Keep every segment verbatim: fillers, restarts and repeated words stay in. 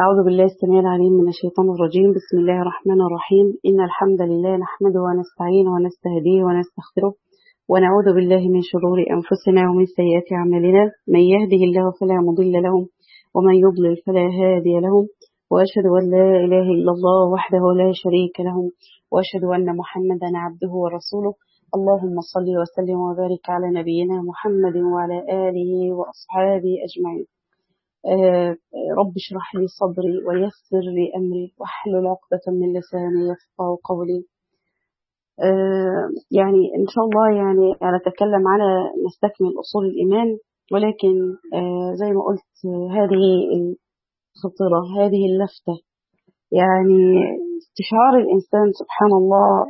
أعوذ بالله السميع العليم من الشيطان الرجيم. بسم الله الرحمن الرحيم. إن الحمد لله نحمده ونستعينه ونستهديه ونستغفره ونعوذ بالله من شرور أنفسنا ومن سيئات أعمالنا. من يهده الله فلا مضل له ومن يضلل فلا هادي له، وأشهد أن لا إله إلا الله وحده لا شريك له، وأشهد أن محمدا عبده ورسوله. اللهم صل وسلم وبارك على نبينا محمد وعلى آله وأصحابه أجمعين. آه رب اشرح لي صدري ويسر لي أمري واحلل عقدة من لساني يفقهوا قولي. آه يعني إن شاء الله يعني نتكلم على نستكمل أصول الإيمان، ولكن آه زي ما قلت آه هذه الخطيرة، هذه اللفتة، يعني استشعار الإنسان سبحان الله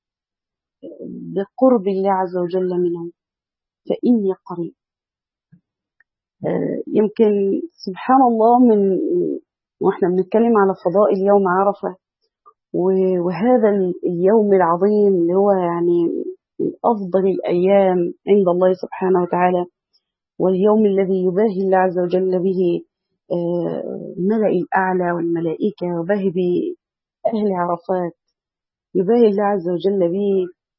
بقرب الله عز وجل منه، فإني قريب. يمكن سبحان الله من واحنا بنتكلم على فضائل يوم عرفة، وهذا اليوم العظيم اللي هو يعني من أفضل الأيام عند الله سبحانه وتعالى، واليوم الذي يباهي الله عز وجل به الملأ الأعلى والملائكة، يباهي بأهل عرفات، يباهي الله عز وجل به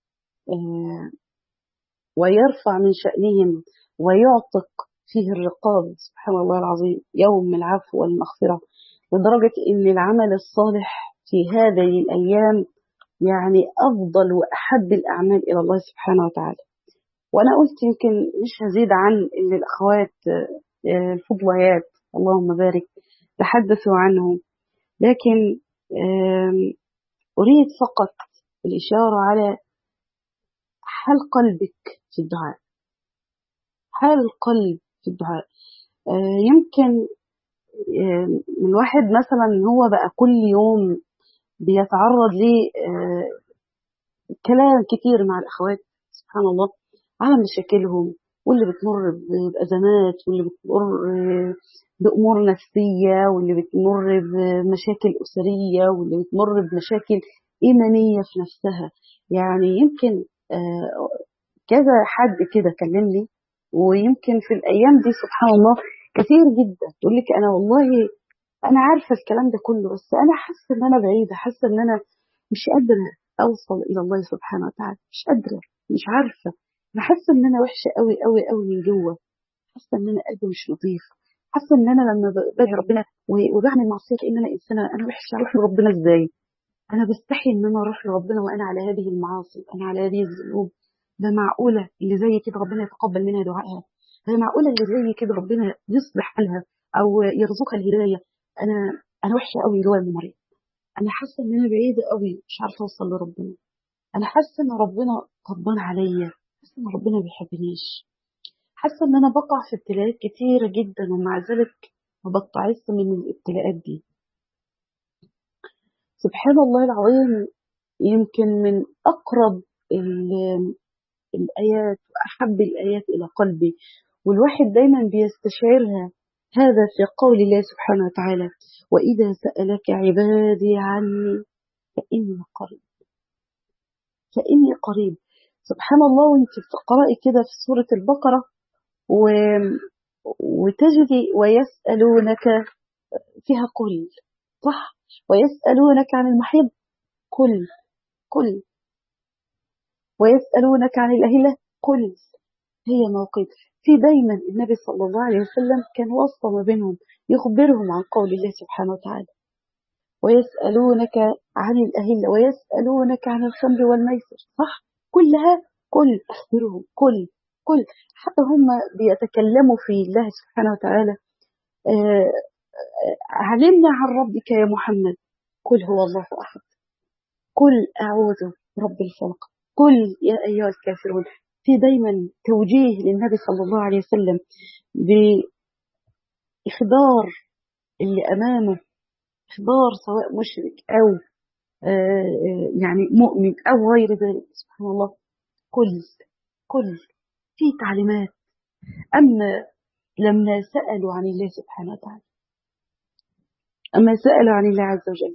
ويرفع من شأنهم ويعتق فيه الرقاب. سبحان الله العظيم، يوم العفو والمغفرة، لدرجة أن العمل الصالح في هذه الأيام يعني أفضل وأحب الأعمال إلى الله سبحانه وتعالى. وأنا قلت يمكن مش هزيد عن أن الأخوات الفضليات اللهم بارك تحدثوا عنه، لكن أريد فقط الإشارة على حال قلبك في الدعاء، حال القلب في الدعاء. آه يمكن آه الواحد مثلا هو بقى كل يوم بيتعرض لكلام آه كتير مع الأخوات سبحان الله على مشاكلهم، واللي بتمر بأزمات، واللي بتمر آه بأمور نفسية، واللي بتمر بمشاكل أسرية، واللي بتمر بمشاكل إيمانية في نفسها. يعني يمكن آه كذا حد كده كلمني، ويمكن في الأيام دي سبحان الله كثير جدا تقول لك أنا والله أنا عارفة الكلام ده كله، بس أنا حاسة إن أنا بعيدة، حاسة إن أنا مش قادرة أوصل إلى الله سبحانه وتعالى، مش قادرة، مش عارفة، أنا حاسة إن أنا وحشة قوي قوي قوي من جوه، حاسة إن أنا قلبي مش نظيف، حاسة إن أنا لما باجي ربنا وبعمل معصية إن أنا إنسانة، أنا وحشة، أروح لربنا إزاي؟ أنا بستحي إن أنا أروح لربنا وأنا على هذه المعاصي، أنا على هذه الذنوب. ده معقولة اللي زي كده ربنا يتقبل منها دعائها؟ ده معقولة اللي زي كده ربنا يصلح حالها أو يرزقها الهداية؟ أنا أنا وحشة قوي جوايا من مريض، أنا حاسة إن أنا بعيدة قوي، مش عارفة أوصل لربنا، أنا حاسة إن ربنا غضبان عليا، حاسة إن ربنا ما بيحبنيش، حاسة إن أنا بقع في ابتلاءات كتيرة جدا، ومع ذلك ما بتعص من الابتلاءات دي. سبحان الله العظيم، يمكن من أقرب الآيات وأحب الآيات إلى قلبي، والواحد دايما بيستشعرها، هذا في قول الله سبحانه وتعالى: وإذا سألك عبادي عني فإني قريب، فإني قريب. سبحان الله، وانت بتقرأي كده في سورة البقرة و... وتجدي ويسألونك فيها قل، صح؟ ويسألونك عن المحيض قل قل ويسألونك عن الأهلة قل هي موقف. في دايما النبي صلى الله عليه وسلم كان واسطة ما بينهم، يخبرهم عن قول الله سبحانه وتعالى: ويسألونك عن الأهلة ويسألونك عن الخمر والميسر، صح؟ كلها قل، أخبرهم قل قل. حتى هم بيتكلموا في الله سبحانه وتعالى: آه علمنا عن ربك يا محمد، قل هو الله أحد، قل أعوذ برب الفلق، قل يا أيها الكافرون. في دايما توجيه للنبي صلى الله عليه وسلم بإخبار اللي أمامه، إخبار سواء مشرك أو يعني مؤمن أو غير ذلك. سبحان الله، قل قل في تعليمات. أما لما سألوا عن الله سبحانه وتعالى، أما سألوا عن الله عز وجل: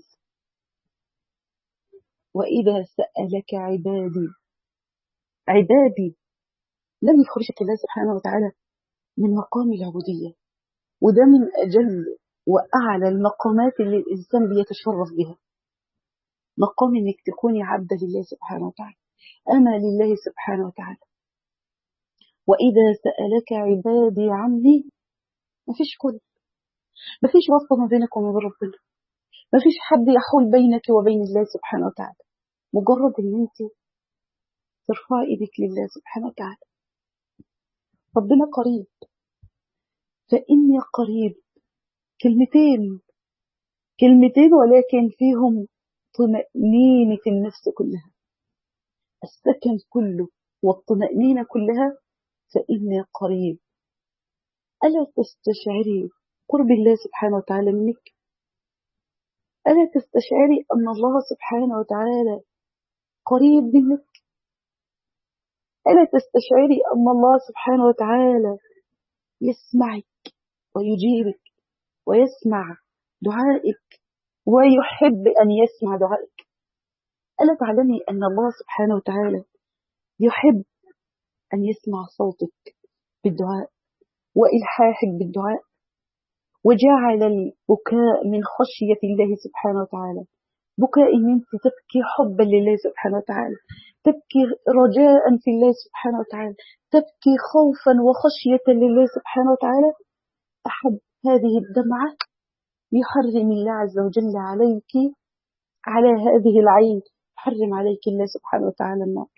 وإذا سألك عبادي، عبادي لم يخرجك الله سبحانه وتعالى من مقام العبودية، وده من أجل وأعلى المقامات اللي الإنسان بيتشرف بها، مقام إنك تكوني عبدة لله سبحانه وتعالى، أما لله سبحانه وتعالى. وإذا سألك عبادي عني، مفيش كل مفيش واسطة ما بينك وما بين ربنا، مفيش حد يحول بينك وبين الله سبحانه وتعالى، مجرد إن أنت ترفعي إيدك لله سبحانه وتعالى. ربنا قريب، فإني قريب، كلمتين كلمتين ولكن فيهم طمأنينة النفس كلها، السكن كله والطمأنينة كلها. فإني قريب. ألا تستشعري قرب الله سبحانه وتعالى منك؟ ألا تستشعري أن الله سبحانه وتعالى قريب منك؟ ألا تستشعري أن الله سبحانه وتعالى يسمعك ويجيبك ويسمع دعائك ويحب أن يسمع دعائك؟ ألا تعلمي أن الله سبحانه وتعالى يحب أن يسمع صوتك بالدعاء وإلحاحك بالدعاء، وجعل البكاء من خشية الله سبحانه وتعالى، بكاء إن أنت تبكي حبا لله سبحانه وتعالى، تبكي رجاء في الله سبحانه وتعالى، تبكي خوفا وخشية لله سبحانه وتعالى. أحب هذه الدمعة يحرم الله عز وجل عليك، على هذه العين حرم عليك الله سبحانه وتعالى النار.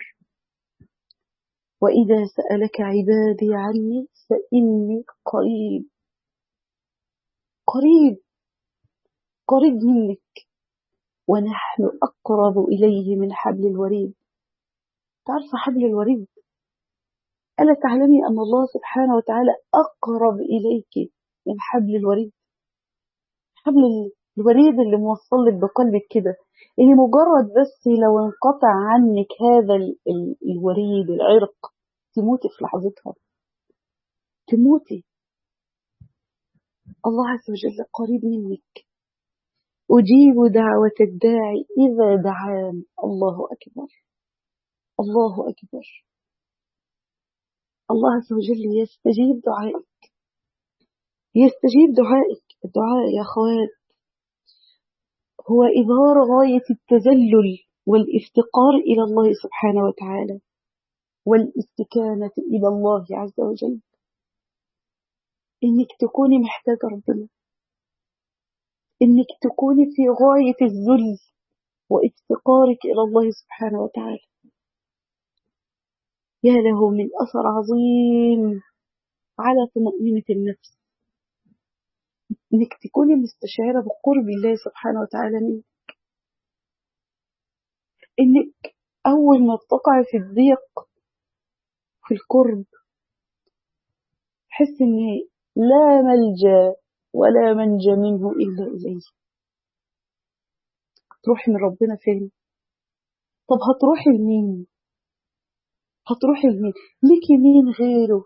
وإذا سألك عبادي عني فإني قريب، قريب قريب منك، ونحن أقرب إليه من حبل الوريد. تعرف حبل الوريد؟ ألا تعلمي أن الله سبحانه وتعالى أقرب إليك من حبل الوريد؟ حبل الوريد اللي موصل لك بقلبك كده، اللي مجرد بس لو انقطع عنك هذا الوريد العرق تموتي في لحظتها، تموتي. الله عز وجل قريب منك. أجيب دعوة الداعي إذا دعان. الله أكبر، الله أكبر. الله عز وجل يستجيب دعائك، يستجيب دعائك. الدعاء يا أخوات هو إظهار غاية التذلل والافتقار إلى الله سبحانه وتعالى والاستكانة إلى الله عز وجل. إنك تكوني محتاجة ربنا، إنك تكوني في غاية الذل وافتقارك إلى الله سبحانه وتعالى. يا له من أثر عظيم على طمأنينة النفس، إنك تكوني مستشعرة بقرب الله سبحانه وتعالى منك، إنك أول ما بتقع في الضيق في الكرب تحس إن لا ملجأ ولا منجى منه إلا إليه. تروحي من ربنا فين؟ طب هتروحي لمين؟ هتروحي لمين؟ ليكي مين غيره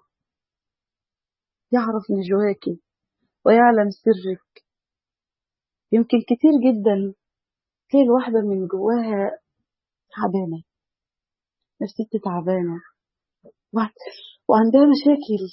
يعرف نجواكي ويعلم سرك؟ يمكن كتير جدا تلاقي الواحدة من جواها تعبانة، نفسيتها تعبانة وعندها مشاكل،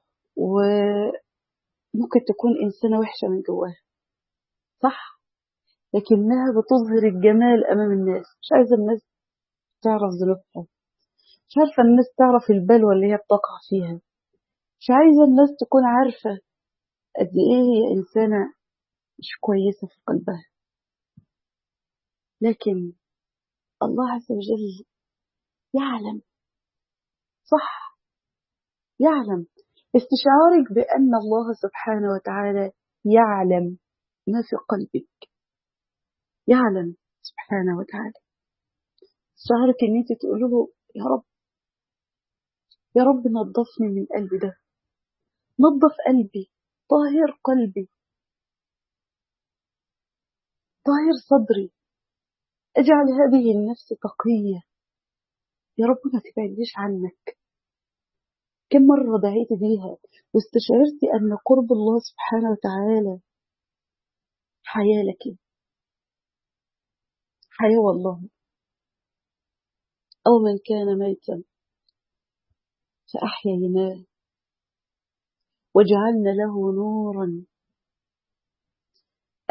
وممكن تكون إنسانة وحشة من جواها، صح؟ لكنها بتظهر الجمال أمام الناس، مش عايزة الناس تعرف ذنوبها، مش عارفة الناس تعرف البلوى اللي هي بتقع فيها، مش عايزة الناس تكون عارفة قد إيه هي إنسانة مش كويسة في قلبها. لكن الله عز وجل يعلم، صح؟ يعلم. استشعارك بأن الله سبحانه وتعالى يعلم ما في قلبك، يعلم سبحانه وتعالى. استشعارك ان انت تقول له يا رب، يا رب نظفني من قلبي ده، نظف قلبي، طاهر قلبي، طاهر صدري، اجعل هذه النفس تقية. يا رب ما تبعديش عنك. كم مرة دعيت بيها واستشعرت أن قرب الله سبحانه وتعالى حياة لك، حياة والله. أو من كان ميتا فأحييناه وجعلنا له نورا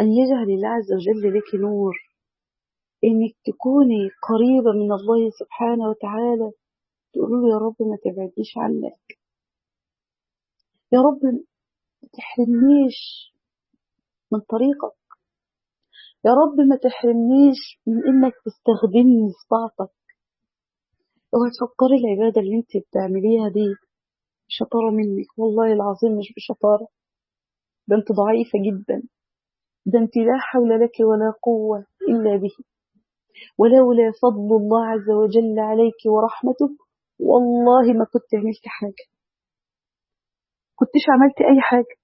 أن يجعل الله عز وجل لك نور، إنك تكوني قريبة من الله سبحانه وتعالى، تقولوا يا رب ما تبعدنيش عنك، يا رب ما تحرمنيش من طريقك، يا رب ما تحرمنيش من إنك تستخدمني في طاعتك. اوعي تفكري العبادة اللي انت بتعمليها دي شطارة منك، والله العظيم مش بشطارة، ده انت ضعيفة جدا، ده انت لا حول لك ولا قوة إلا به، ولولا فضل الله عز وجل عليك ورحمته والله ما كنت عملت حاجة، كنتش عملت أي حاجة.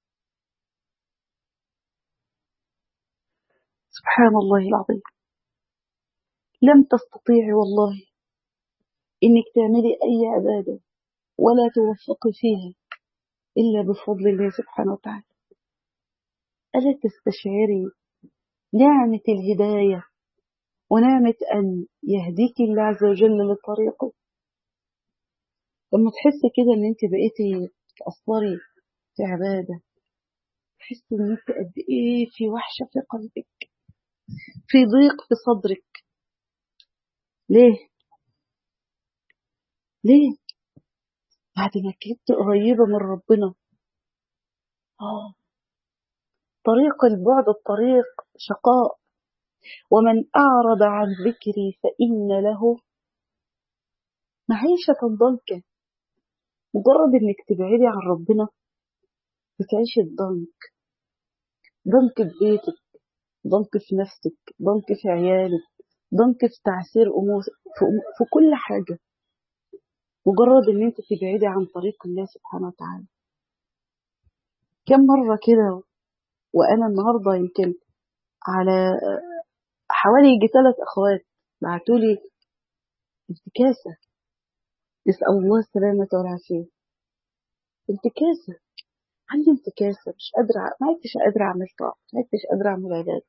سبحان الله العظيم، لم تستطيعي والله إنك تعملي أي عبادة ولا توفقي فيها إلا بفضل الله سبحانه وتعالى. ألا تستشعري نعمة الهداية ونعمة أن يهديك الله عز وجل لطريقه؟ لما تحسي كده إن أنت بقيتي تأثري في عبادة، تحسي إن أنت قد إيه في وحشة في قلبك، في ضيق في صدرك. ليه؟ ليه؟ بعد ما كنت قريبة من ربنا. آه طريق البعد الطريق شقاء، ومن أعرض عن ذكري فإن له معيشة ضنكا. مجرد إنك تبعدي عن ربنا بتعيشي الضنك، ضنك في بيتك، ضنك في نفسك، ضنك في عيالك، ضنك في تعسير أمور، في, أمور في كل حاجة. مجرد إن أنت تبعدي عن طريق الله سبحانه وتعالى. كم مرة كده وأنا النهاردة يمكن على حوالي يجي ثلاث أخوات بعتولي انتكاسة، نسأل الله السلامة والعافية. انتكاسة، عندي انتكاسة، مش قادرة، ما عدتش قادرة أعمل طاعة، ما عدتش قادرة أعمل عبادة.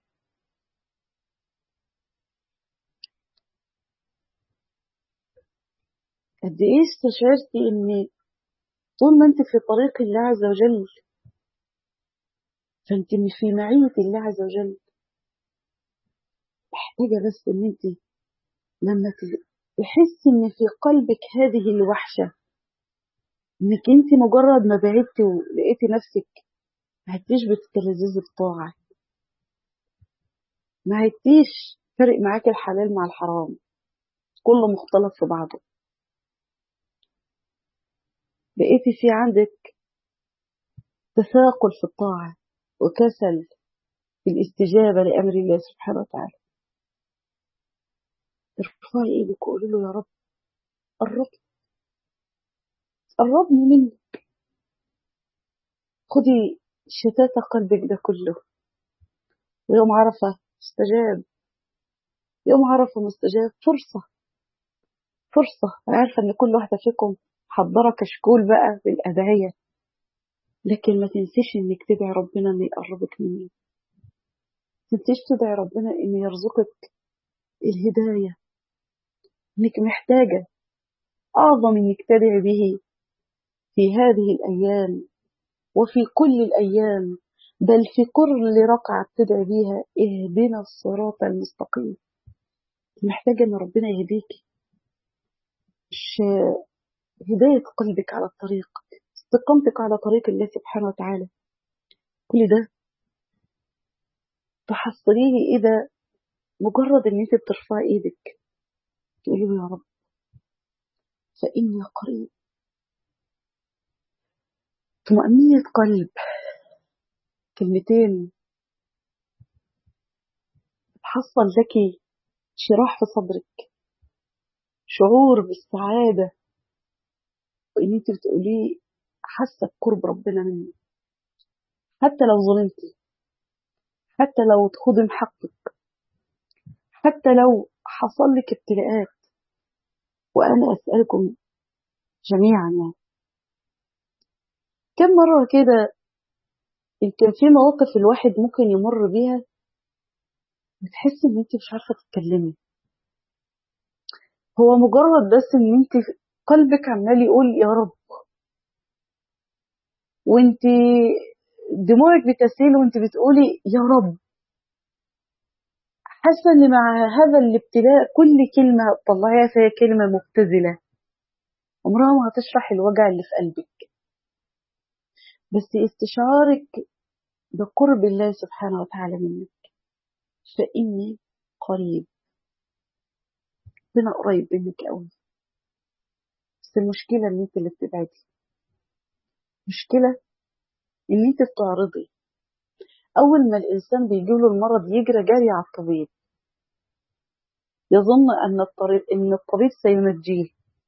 قد إيه استشعرتي إن طول ما أنت في طريق الله عز وجل فأنت في معية الله عز وجل. محتاجة بس إن أنت لما تحسي إن في قلبك هذه الوحشة، إنك أنت مجرد ما بعدتي ولقيتي نفسك ما عدتيش بتتلذذي بطاعة، ما عدتيش فرق معاك الحلال مع الحرام، كله مختلط في بعضه، بقيتي في عندك تثاقل في الطاعة وكسل في الاستجابة لأمر الله سبحانه وتعالى. ارفعي ايدك وقولي له يا رب قرب قربني منك، خدي شتات قلبك ده كله. ويوم عرفة مستجاب، يوم عرفة مستجاب، فرصة فرصة. أنا عارفة إن كل واحدة فيكم حضرة كشكول بقى بالأدعية، لكن ما تنسيش إنك تدعي ربنا إنه يقربك مني، ما تنسيش تدعي ربنا إنه يرزقك الهداية، إنك محتاجة أعظم إنك تدعي به في هذه الأيام وفي كل الأيام، بل في كل ركعة تدعي بيها اهدنا الصراط المستقيم. محتاجة إن ربنا يهديك، مش هداية قلبك على الطريق، استقامتك على طريق الله سبحانه وتعالى. كل ده تحصليه إذا مجرد إن أنت بترفعي إيدك تقولي له يا رب فإني قريب. طمأنينة قلب، كلمتين تحصل لك شراح في صدرك، شعور بالسعادة، وإن أنت بتقوليه حاسة بقرب ربنا منك، حتى لو ظلمتي، حتى لو اتخدم حقك، حتى لو حصل لك ابتلاءات. وأنا أسألكم جميعا يعني كم مرة كده يمكن في مواقف الواحد ممكن يمر بيها بتحس ان انت مش عارفة تتكلمي، هو مجرد بس ان انت قلبك عمال يقول يا رب، وانت دموعك بتسيل وانت بتقولي يا رب، حاسة إن مع هذا الابتلاء كل كلمة طلعيها فيها كلمة مبتذلة، عمرها ما هتشرح الوجع اللي في قلبك، بس استشعارك بقرب الله سبحانه وتعالى منك. فإني قريب، ربنا قريب منك قوي، بس المشكلة إن أنت اللي بتبعدي، مشكلة إن أنت بتعرضي. أول ما الإنسان بيجيله المرض يجري جري على الطبيب، يظن أن الطبيب إن الطبيب سينجيه.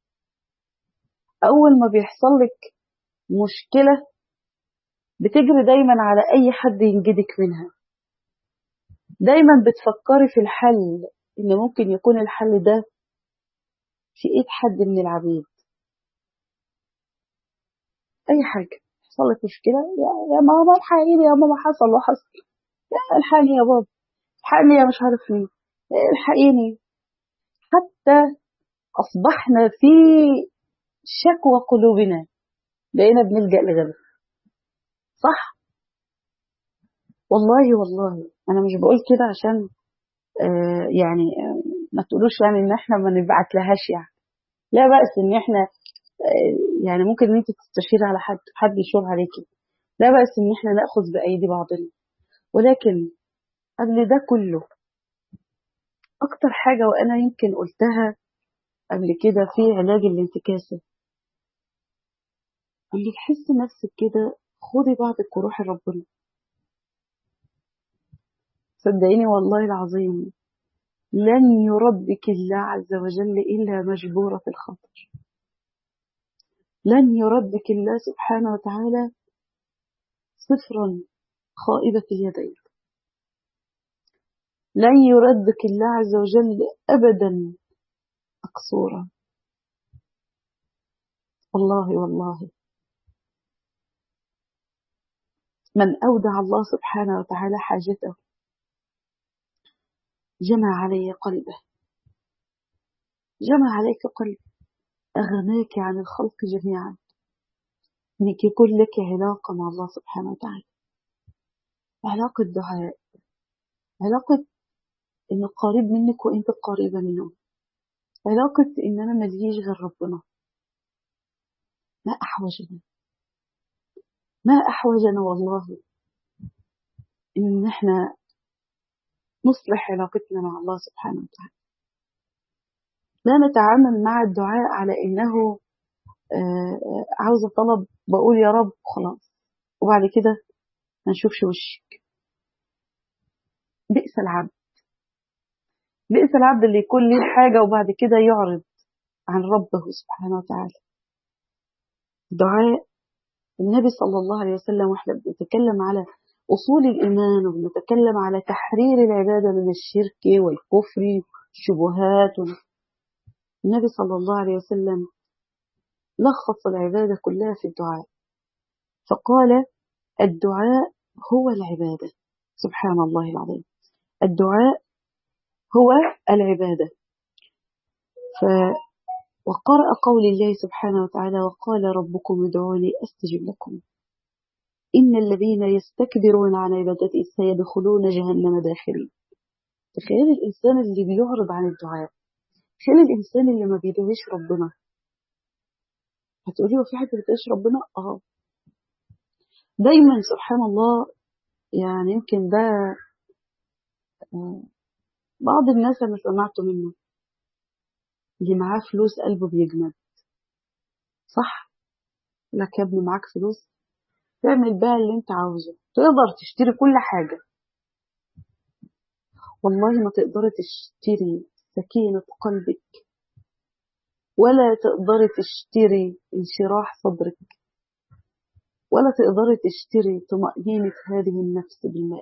أول ما بيحصل لك مشكلة بتجري دايما على أي حد ينجدك منها، دايما بتفكري في الحل، إن ممكن يكون الحل ده في إيد حد من العبيد. أي حاجة يحصل لك مشكلة، يا يا ماما الحقيني، يا ماما حصل وحصل، يا الحقني يا بابا، الحقني يا مش عارف مين، الحقيني. حتى أصبحنا في شكوى قلوبنا بقينا بنلجأ لغيره. صح؟ والله والله أنا مش بقول كده عشان آه يعني آه ما تقولوش يعني إن إحنا ما نبعت لهاش يعني، لا بأس إن إحنا آه يعني ممكن إن أنت تستشير على حد، حد يشور عليكي، لا بأس إن إحنا نأخذ بأيدي بعضنا. ولكن قبل ده كله أكتر حاجة، وأنا يمكن قلتها قبل كده في علاج الانتكاسة، اللي تحس نفسك كده خدي بعضك وروحي ربنا. صدقيني والله العظيم لن يربك الله عز وجل إلا مجبورة الخاطر، لن يربك الله سبحانه وتعالى صفرا خائبة اليدين، لن يردك الله عز وجل أبدا مقصورا. والله والله من أودع الله سبحانه وتعالى حاجته جمع علي قلبه، جمع عليك قلب، أغناك عن الخلق جميعا، إنك يكون لك علاقة مع الله سبحانه وتعالى، علاقة دعاء، علاقة إنه قريب منك وإنت قريبة منه، علاقة إن أنا مليش غير ربنا. ما أحوجنا، ما أحوجنا والله إن إحنا نصلح علاقتنا مع الله سبحانه وتعالى، لا نتعامل مع الدعاء على إنه عاوزة طلب بقول يا رب خلاص وبعد كده ما نشوفش وشك. بئس العبد، بئس العبد اللي يكون ليه حاجة وبعد كده يعرض عن ربه سبحانه وتعالى. دعاء النبي صلى الله عليه وسلم، واحنا بنتكلم على أصول الإيمان وبنتكلم على تحرير العبادة من الشرك والكفر والشبهات، النبي صلى الله عليه وسلم لخص العبادة كلها في الدعاء، فقال الدعاء هو العبادة. سبحان الله العظيم، الدعاء هو العبادة. ف وقرأ قول الله سبحانه وتعالى وقال ربكم ادعوني أستجب لكم إن الذين يستكبرون عن عبادتي سيدخلون جهنم داخرين. تخيل الإنسان اللي بيعرض عن الدعاء، تخيل الإنسان اللي ما بيدعيش ربنا. هتقولي وفي حد بيدعيش ربنا؟ اه دايما سبحان الله. يعني يمكن ده بعض الناس اللي سمعته منه اللي معاه فلوس قلبه بيجمد. صح لك يا ابني معاك فلوس تعمل بها اللي انت عاوزه، تقدر تشتري كل حاجة، والله ما تقدر تشتري سكينة قلبك، ولا تقدر تشتري انشراح صدرك، ولا تقدر تشتري طمأنينة هذه النفس بالله.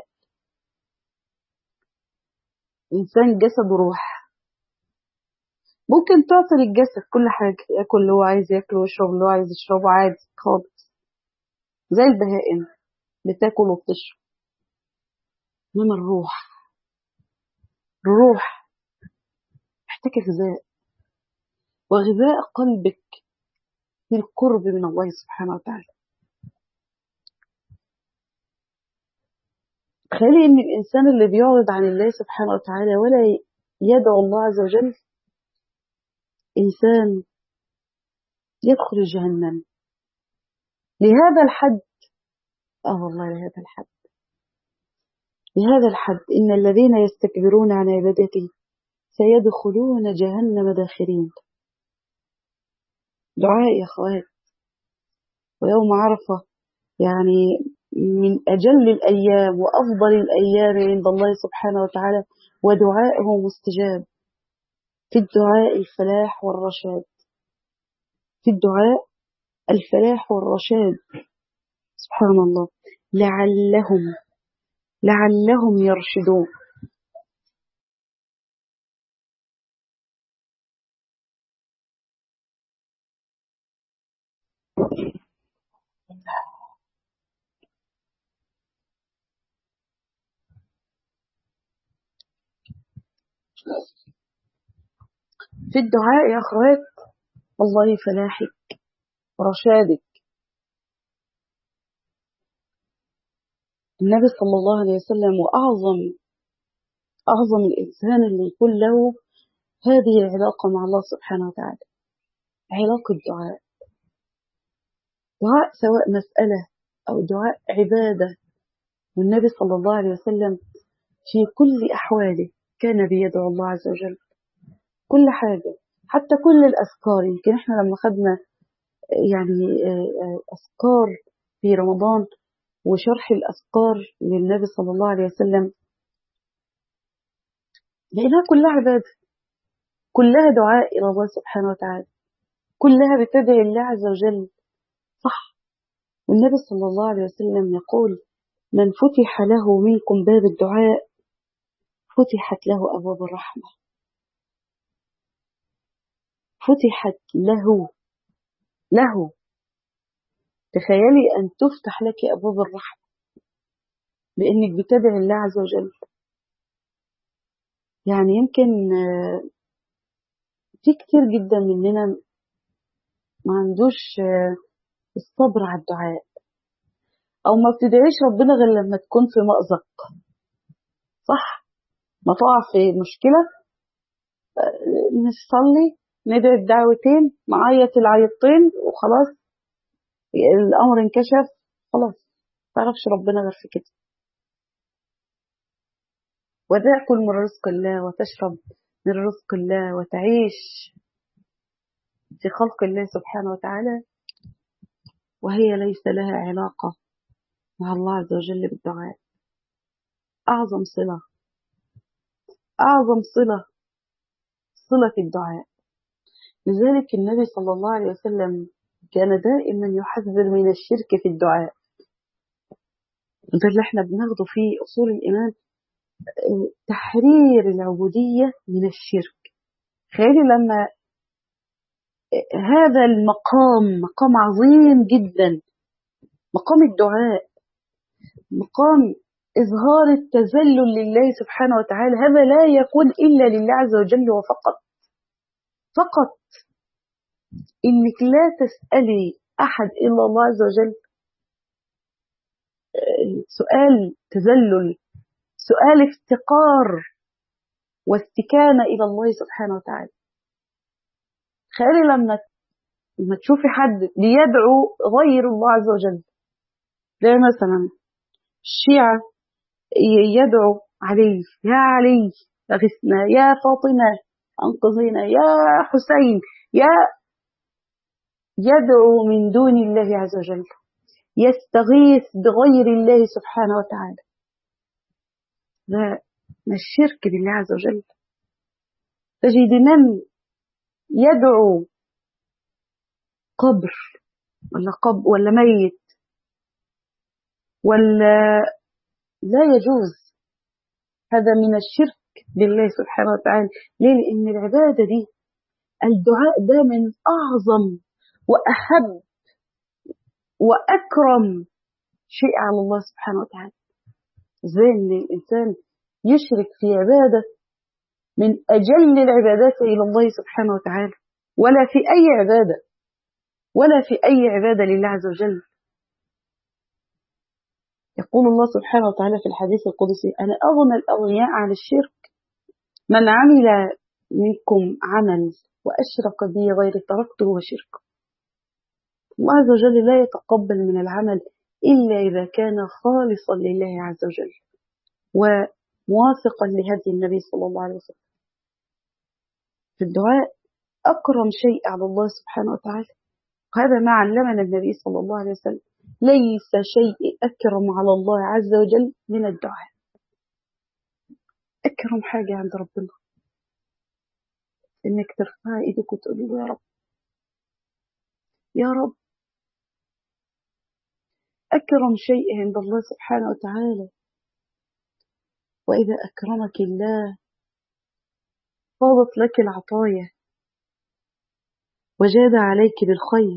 إنسان جسد وروح، ممكن تعطي للجسد كل حاجة، ياكل اللي هو عايز ياكله ويشرب اللي هو عايز يشربه عادي خالص زي البهائم بتاكل وبتشرب، إنما الروح، الروح محتاجة غذاء، وغذاء قلبك في القرب من الله سبحانه وتعالى. تخيلي إن الإنسان اللي بيعرض عن الله سبحانه وتعالى ولا يدعو الله عز وجل إنسان يدخل جهنم لهذا الحد. آه والله لهذا الحد، لهذا الحد إن الذين يستكبرون عن عبادتي سيدخلون جهنم داخرين. دعاء يا أخوات، ويوم عرفة يعني من أجل الأيام وأفضل الأيام عند الله سبحانه وتعالى، ودعائه مستجاب. في الدعاء الفلاح والرشاد، في الدعاء الفلاح والرشاد. سبحان الله. لعلهم لعلهم يرشدون. في الدعاء يا أخوات والله فلاحك ورشادك. النبي صلى الله عليه وسلم وأعظم أعظم الإنسان اللي يكون له هذه العلاقة مع الله سبحانه وتعالى، علاقة دعاء. دعاء سواء مسألة أو دعاء عبادة. والنبي صلى الله عليه وسلم في كل أحواله كان بيدعو الله عز وجل، كل حاجة، حتى كل الأذكار. يمكن إحنا لما خدنا يعني أذكار في رمضان وشرح الأذكار للنبي صلى الله عليه وسلم لأنها كلها عبادة، كلها دعاء إلى الله سبحانه وتعالى، كلها بتدعي الله عز وجل. صح. والنبي صلى الله عليه وسلم يقول: من فتح له منكم باب الدعاء فتحت له أبواب الرحمة. فتحت له له تخيلي أن تفتح لك أبواب الرحمة بأنك بتدعي الله عز وجل. يعني يمكن في كتير جدا مننا ما عندوش الصبر على الدعاء، أو ما بتدعيش ربنا غير لما تكون في مأزق. صح؟ ما تقع في مشكلة نصلي ندعي الدعوتين نعيط العيطتين وخلاص الأمر انكشف، خلاص تعرفش ربنا غير في كده. وتأكل من رزق الله وتشرب من رزق الله وتعيش في خلق الله سبحانه وتعالى وهي ليس لها علاقة مع الله عز وجل بالدعاء. أعظم صلة، أعظم صلة صلة الدعاء. لذلك النبي صلى الله عليه وسلم كان دائما يحذر من الشرك في الدعاء. ده اللي احنا بناخده في أصول الإيمان، تحرير العبودية من الشرك. خيالي لما هذا المقام مقام عظيم جدا، مقام الدعاء، مقام إظهار التذلل لله سبحانه وتعالى، هذا لا يكون إلا لله عز وجل وفقط. فقط إنك لا تسألي أحد إلا الله عز وجل. سؤال تذلل، سؤال افتقار واستكانة إلى الله سبحانه وتعالى. تخيلي لما لما تشوفي حد بيدعو غير الله عز وجل، زي مثلا الشيعة يدعو علي، يا علي أغثنا، يا فاطمة أنقذينا، يا حسين، يا يدعو من دون الله عز وجل، يستغيث بغير الله سبحانه وتعالى. ده الشرك بالله عز وجل. تجد من يدعو قبر ولا قب ولا ميت ولا، لا يجوز. هذا من الشرك بالله سبحانه وتعالى. ليه؟ لأن العبادة دي، الدعاء ده من أعظم وأحب وأكرم شيء على الله سبحانه وتعالى. زي أن الإنسان يشرك في عبادة من أجل العبادات إلى الله سبحانه وتعالى، ولا في أي عبادة، ولا في أي عبادة لله عز وجل. يقول الله سبحانه وتعالى في الحديث القدسي: أنا أغنى الأغنياء عن الشرك، من عمل منكم عمل وأشرك بي غير تركته وشركه. الله عز وجل لا يتقبل من العمل إلا إذا كان خالصا لله عز وجل وموافقا لهدي النبي صلى الله عليه وسلم. في الدعاء أكرم شيء على الله سبحانه وتعالى، هذا ما علمنا النبي صلى الله عليه وسلم: ليس شيء أكرم على الله عز وجل من الدعاء. أكرم حاجة عند ربنا إنك ترفع إيدك وتقول له: يا رب يا رب. أكرم شيء عند الله سبحانه وتعالى، وإذا أكرمك الله فاضت لك العطايا وجاد عليك بالخير.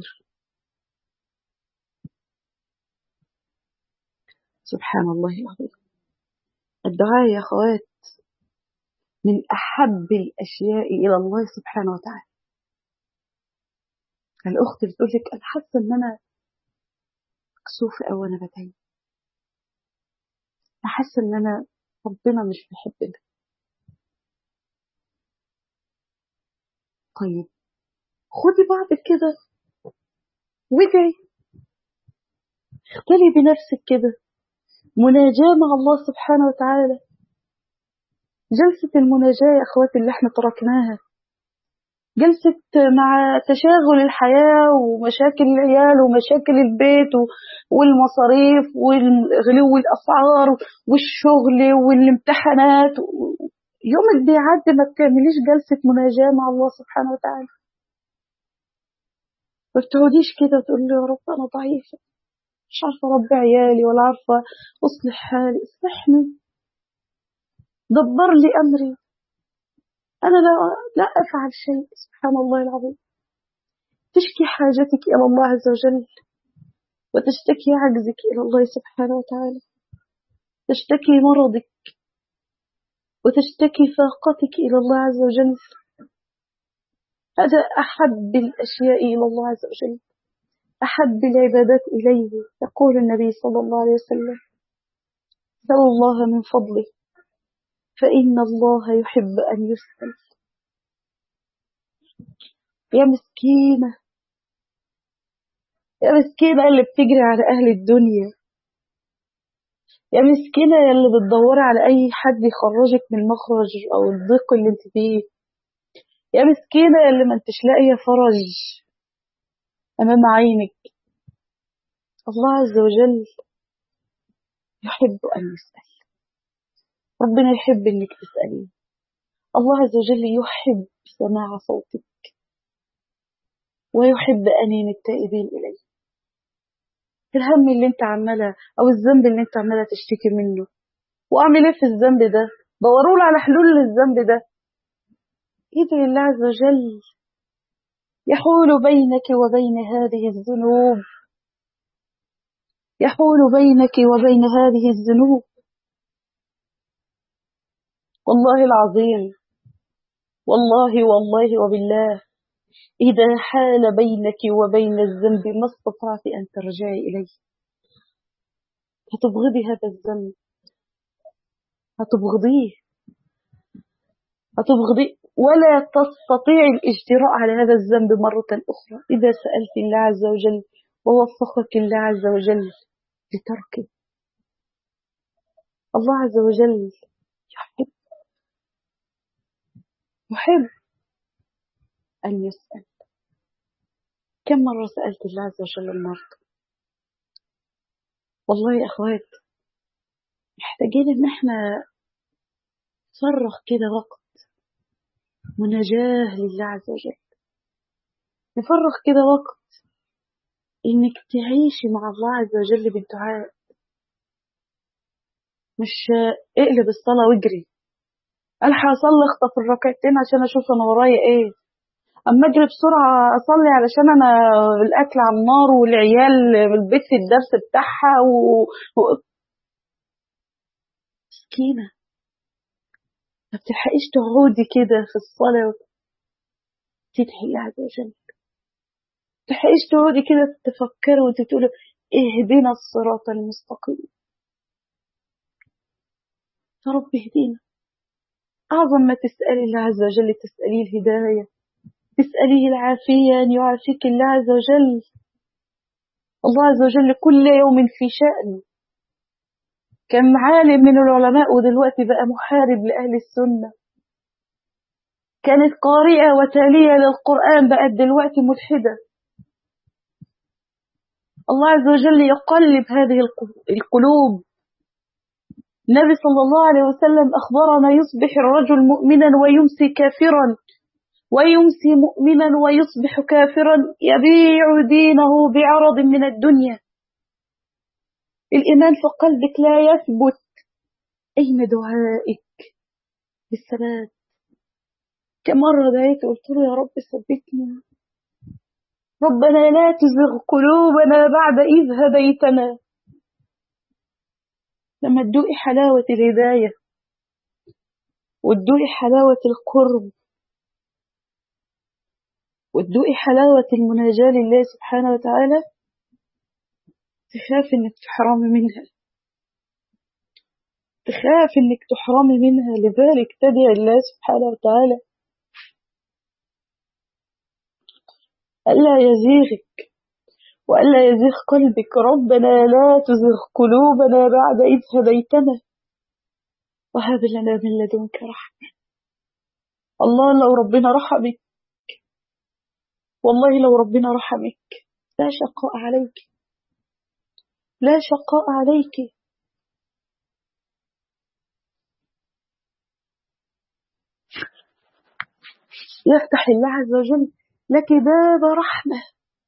سبحان الله العظيم. الدعاء يا أخوات من أحب الأشياء إلى الله سبحانه وتعالى. الأخت بتقول لك: أنا حاسة إن أنا مكسوفة أوي وأنا بدعي، أنا حاسة إن أنا ربنا مش بيحبنا. طيب خدي بعضك كده وادعي، اختلي بنفسك كده، مناجاة مع الله سبحانه وتعالى. جلسة المناجاة يا أخواتي اللي احنا تركناها، جلسة مع تشاغل الحياة ومشاكل العيال ومشاكل البيت والمصاريف وغلو الأسعار والشغل والامتحانات، يومك بيعدي ما بتعمليش جلسة مناجاة مع الله سبحانه وتعالى. ما بتقعديش كده وتقول له: يا رب أنا ضعيفة، مش عارفة أربي عيالي ولا عارفة أصلح حالي، اصلحني، دبر لي أمري، أنا لا, لا أفعل شيء. سبحان الله العظيم. تشكي حاجتك إلى الله عز وجل، وتشتكي عجزك إلى الله سبحانه وتعالى، تشتكي مرضك وتشتكي فاقتك إلى الله عز وجل. هذا أحب الأشياء إلى الله عز وجل، أحب العبادات إليه. يقول النبي صلى الله عليه وسلم: سلوا الله من فضله فإن الله يحب أن يسأل. يا مسكينة، يا مسكينة اللي بتجري على أهل الدنيا، يا مسكينة اللي بتدوري على أي حد يخرجك من المخرج أو الضيق اللي انت فيه، يا مسكينة اللي ما انتش لاقية فرج أمام عينك. الله عز وجل يحب أن يسأل، ربنا يحب أنك تسأليه. الله عز وجل يحب سماع صوتك ويحب أنين التائبين إليه. الهم اللي انت عمالة أو الذنب اللي انت عمالة تشتكي منه، وأعمل ايه في الذنب ده؟ دوروا على حلول للذنب ده. ادعي الله عز وجل يحول بينك وبين هذه الذنوب، يحول بينك وبين هذه الذنوب. والله العظيم، والله والله وبالله، إذا حال بينك وبين الذنب ما استطعت أن ترجعي إليه، هتبغضي هذا الذنب، هتبغضيه هتبغضيه ولا تستطيعي الاجتراء على هذا الذنب مرة أخرى إذا سألت الله عز وجل ووفقك الله عز وجل لتركه. الله عز وجل يحب يحب أن يسأل. كم مرة سألت الله عز وجل النهارده؟ والله يا أخوات محتاجين إن احنا نفرغ كده وقت مناجاة لله عز وجل، نفرغ كده وقت إنك تعيشي مع الله عز وجل بالدعاء. مش اقلب الصلاة واجري، ألحق أصلي أخطف الركعتين عشان أشوف أنا ورايا إيه، أما أجري بسرعة أصلي علشان أنا الأكل على النار والعيال البيت في الدرس بتاعها و... و... مسكينة ما بتلحقيش تقعدي كده في الصلاة تدعي الله عز وجل، ما بتلحقيش تقعدي كده تفكري وتقولي اهدنا الصراط المستقيم. يا رب اهدينا. أعظم ما تسألي الله عز وجل تسأليه الهداية، تسأليه العافية، أن يعافيك الله عز وجل. الله عز وجل كل يوم في شأن. كم عالم من العلماء ودلوقتي بقى محارب لأهل السنة، كانت قارئة وتالية للقرآن بقت دلوقتي ملحدة. الله عز وجل يقلب هذه القلوب. النبي صلى الله عليه وسلم أخبرنا يصبح الرجل مؤمنا ويمسي كافرا، ويمسي مؤمنا ويصبح كافرا، يبيع دينه بعرض من الدنيا. الإيمان في قلبك لا يثبت. أين دعائك بالثبات؟ كم مرة دعيت قلت له يا رب ثبتنا، ربنا لا تزغ قلوبنا بعد إذ هديتنا. لما تدوقي حلاوة الهداية وتدوقي حلاوة القرب وتدوقي حلاوة المناجاة لله سبحانه وتعالى، تخاف انك تحرمي منها، تخاف انك تحرمي منها. لذلك تدعي الله سبحانه وتعالى ألا يزيغك وألا يزيغ قلبك. ربنا لا تزغ قلوبنا بعد إذ هديتنا وهب لنا من لدنك رحمة. الله لو ربنا رحمك، والله لو ربنا رحمك لا شقاء عليك، لا شقاء عليك. يفتح الله عز وجل لك باب رحمة.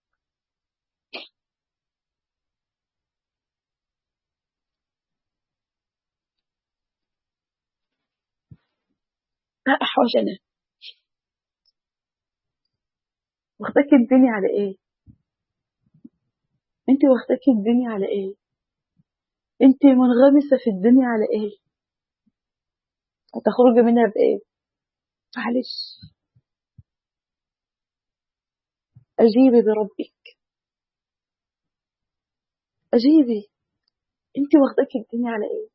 لا أحوجنا. واخدك الدنيا على ايه؟ انت واخدك الدنيا على ايه؟ انت منغمسة في الدنيا على ايه؟ هتخرجي منها بايه؟ معلش، اجيبي بربك، اجيبي. انت واخدك الدنيا على ايه؟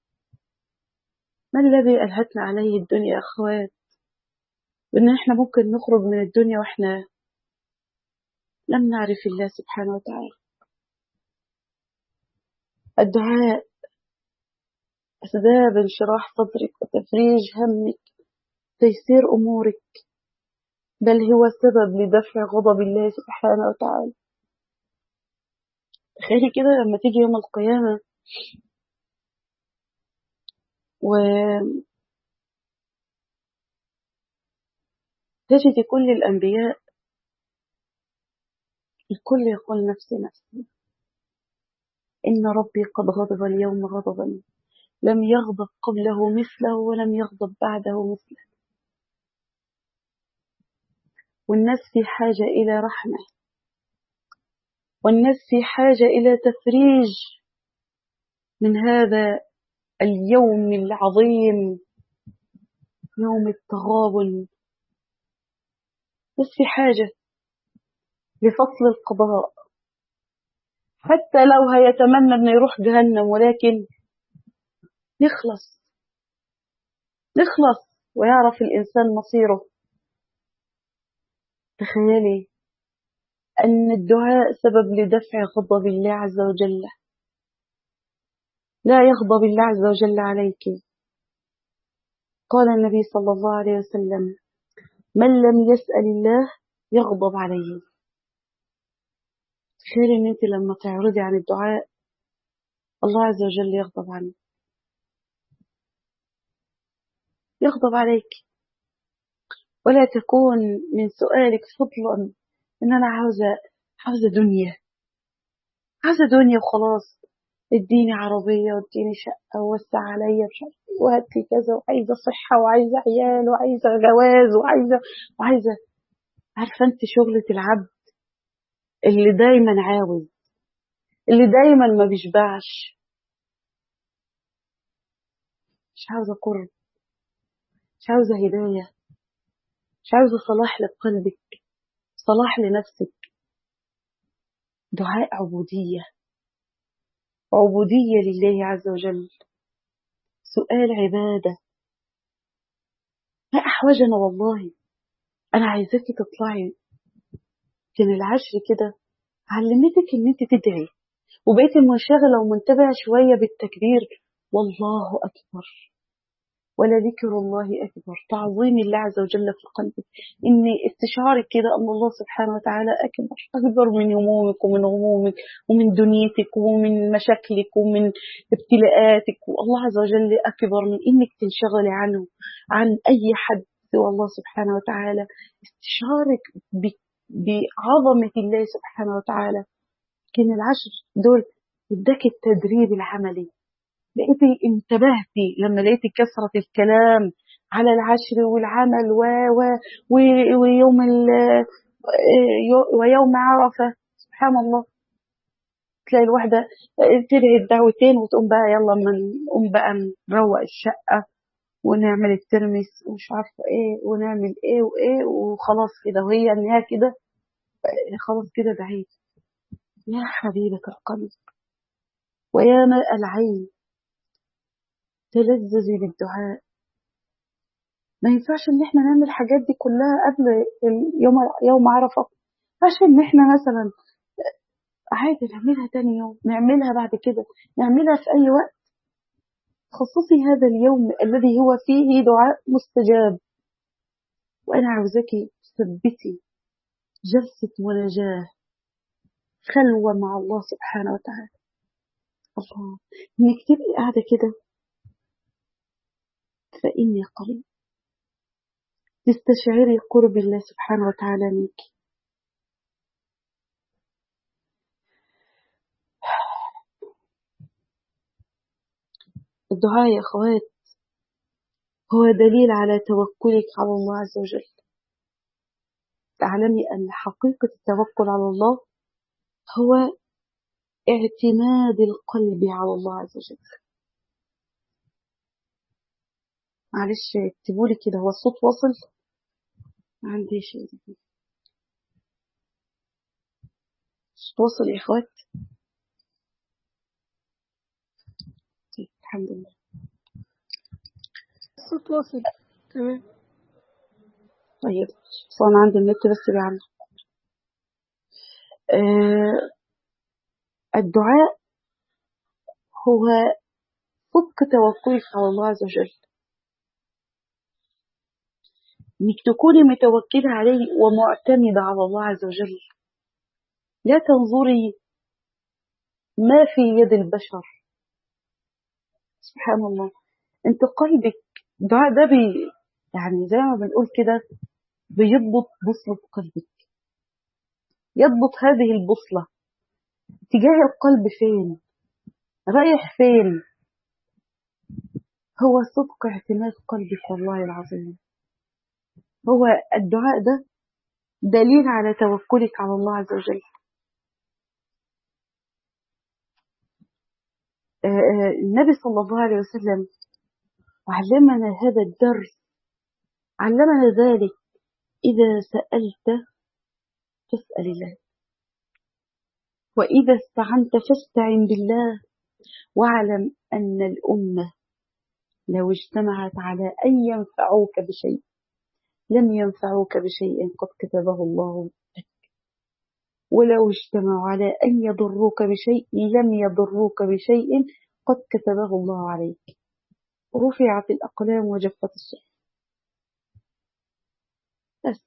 ما الذي ألهتنا عليه الدنيا يا أخوات؟ وإن إحنا ممكن نخرج من الدنيا وإحنا لم نعرف الله سبحانه وتعالى. الدعاء أسباب انشراح صدرك وتفريج همك، تيسير أمورك، بل هو سبب لدفع غضب الله سبحانه وتعالى. تخيلي كده لما تيجي يوم القيامة وتجد كل الأنبياء الكل يقول نفسي نفسي، إن ربي قد غضب اليوم غضبا لم يغضب قبله مثله ولم يغضب بعده مثله. والناس في حاجة إلى رحمة، والناس في حاجة إلى تفريج من هذا اليوم العظيم، يوم التغابن. بس في حاجة لفصل القضاء، حتى لو هيتمنى أنه يروح جهنم، ولكن يخلص يخلص ويعرف الإنسان مصيره. تخيلي أن الدعاء سبب لدفع غضب الله عز وجل. لا يغضب الله عز وجل عليك. قال النبي صلى الله عليه وسلم: من لم يسأل الله يغضب عليه. تخيلي أن أنت لما تعرضي عن الدعاء الله عز وجل يغضب عنك، يغضب عليك. ولا تكون من سؤالك فضلا ان انا عاوزة عاوزة دنيا، عاوزة دنيا وخلاص، اديني عربية واديني شقة ووسع عليا مش عارفة ايه وهات لي كذا، وعايزة صحة وعايزة عيال وعايزة جواز وعايزة وعايزة عارفة انت شغلة العبد اللي دايما عاوز، اللي دايما ما بيشبعش. مش عاوزة قرب، مش عاوزة هداية، مش عاوزة صلاح لقلبك، صلاح لنفسك. دعاء عبودية، عبودية لله عز وجل. سؤال عبادة. ما أحوجنا والله. أنا عايزاكي تطلعي كان العشر كده علمتك إن أنت تدعي، وبقيت منشغلة ومنتبهة شوية بالتكبير، والله أكبر، ولا ذكر الله أكبر، تعظيم الله عز وجل في قلبك، إن استشعارك كده أن الله سبحانه وتعالى أكبر، أكبر من همومك ومن غمومك ومن دنيتك ومن مشاكلك ومن ابتلاءاتك، والله عز وجل أكبر من إنك تنشغلي عنه عن أي حد سوى الله سبحانه وتعالى. استشعارك بعظمة الله سبحانه وتعالى. كان العشر دول اداك التدريب العملي، لقيتي انتبهتي لما لقيتي كثرة الكلام على العشر والعمل و و و- ويوم ال ويوم عرفة. سبحان الله، تلاقي الواحدة تدعي الدعوتين وتقوم بقى يلا ما نقوم بقى نروق الشقة ونعمل الترمس ومش عارفة ايه ونعمل ايه وايه وخلاص كده، وهي انها كده خلاص كده بعيد. يا حبيبة القلب ويا ماء العين تلذذي بالدعاء. ما ينفعش ان احنا نعمل الحاجات دي كلها قبل يوم يوم عرفة، عشان ان احنا مثلا عادي نعملها تاني يوم، نعملها بعد كده، نعملها في اي وقت. خصوصي هذا اليوم الذي هو فيه دعاء مستجاب. وانا عاوزاكي تثبتي جلسة مناجاة، خلوة مع الله سبحانه وتعالى. الله، انك تبقي قاعدة كده فإني قريب، تستشعري قرب الله سبحانه وتعالى منك. الدعاء يا أخوات هو دليل على توكلك على الله عز وجل. تعلمي أن حقيقة التوكل على الله هو اعتماد القلب على الله عز وجل. معلش اكتبولي كده، هو الصوت واصل؟ ما عنديش الصوت واصل يا اخوات؟ طيب الحمد لله الصوت واصل تمام. طيب بس انا عندي النت بس بيعمل آه الدعاء هو صدق توكلك على الله عز وجل، انك تكوني متوكلة عليه ومعتمدة على الله عز وجل. لا تنظري ما في يد البشر. سبحان الله، انت قلبك الدعاء ده بي يعني زي ما بنقول كده بيضبط بوصلة قلبك، يضبط هذه البوصلة تجاه القلب فين، رايح فين. هو صدق اعتماد قلبك والله العظيم. هو الدعاء ده دليل على توكلك على الله عز وجل. آه، آه، النبي صلى الله عليه وسلم علمنا هذا الدرس، علمنا ذلك: إذا سألت فاسأل الله، وإذا استعنت فاستعن بالله، واعلم أن الأمة لو اجتمعت على أن ينفعوك بشيء لم ينفعوك بشيء قد كتبه الله لك، ولو اجتمعوا على أن يضروك بشيء لم يضروك بشيء قد كتبه الله عليك. رفعت الأقلام وجفت الصحف. بس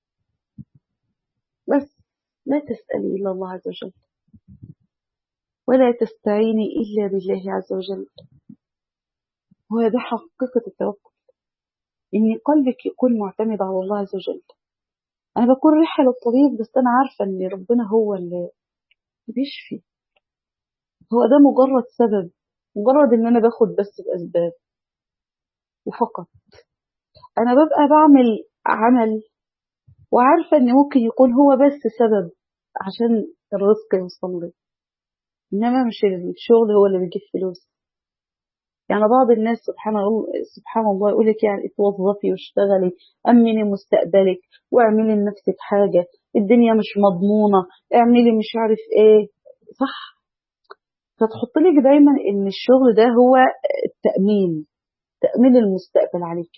بس لا تسألي إلا الله عز وجل، ولا تستعيني إلا بالله عز وجل. وهذا حقيقة التوكل، إن قلبك يكون معتمد على الله عز وجل. أنا بكون رايحة للطبيب بس أنا عارفة إن ربنا هو اللي بيشفي، هو ده مجرد سبب، مجرد إن أنا باخد بس بأسباب وفقط. أنا ببقى بعمل عمل وعارفة إن ممكن يكون هو بس سبب عشان الرزق يوصل لي، إنما مش الشغل هو اللي بيجيب فلوس. يعني بعض الناس سبحان الله سبحان الله يقول لك يعني اتوظفي واشتغلي، أمني مستقبلك واعملي لنفسك حاجة، الدنيا مش مضمونة، اعملي مش عارف ايه. صح، فتحط لك دايما ان الشغل ده هو التأمين، تأمين المستقبل عليك.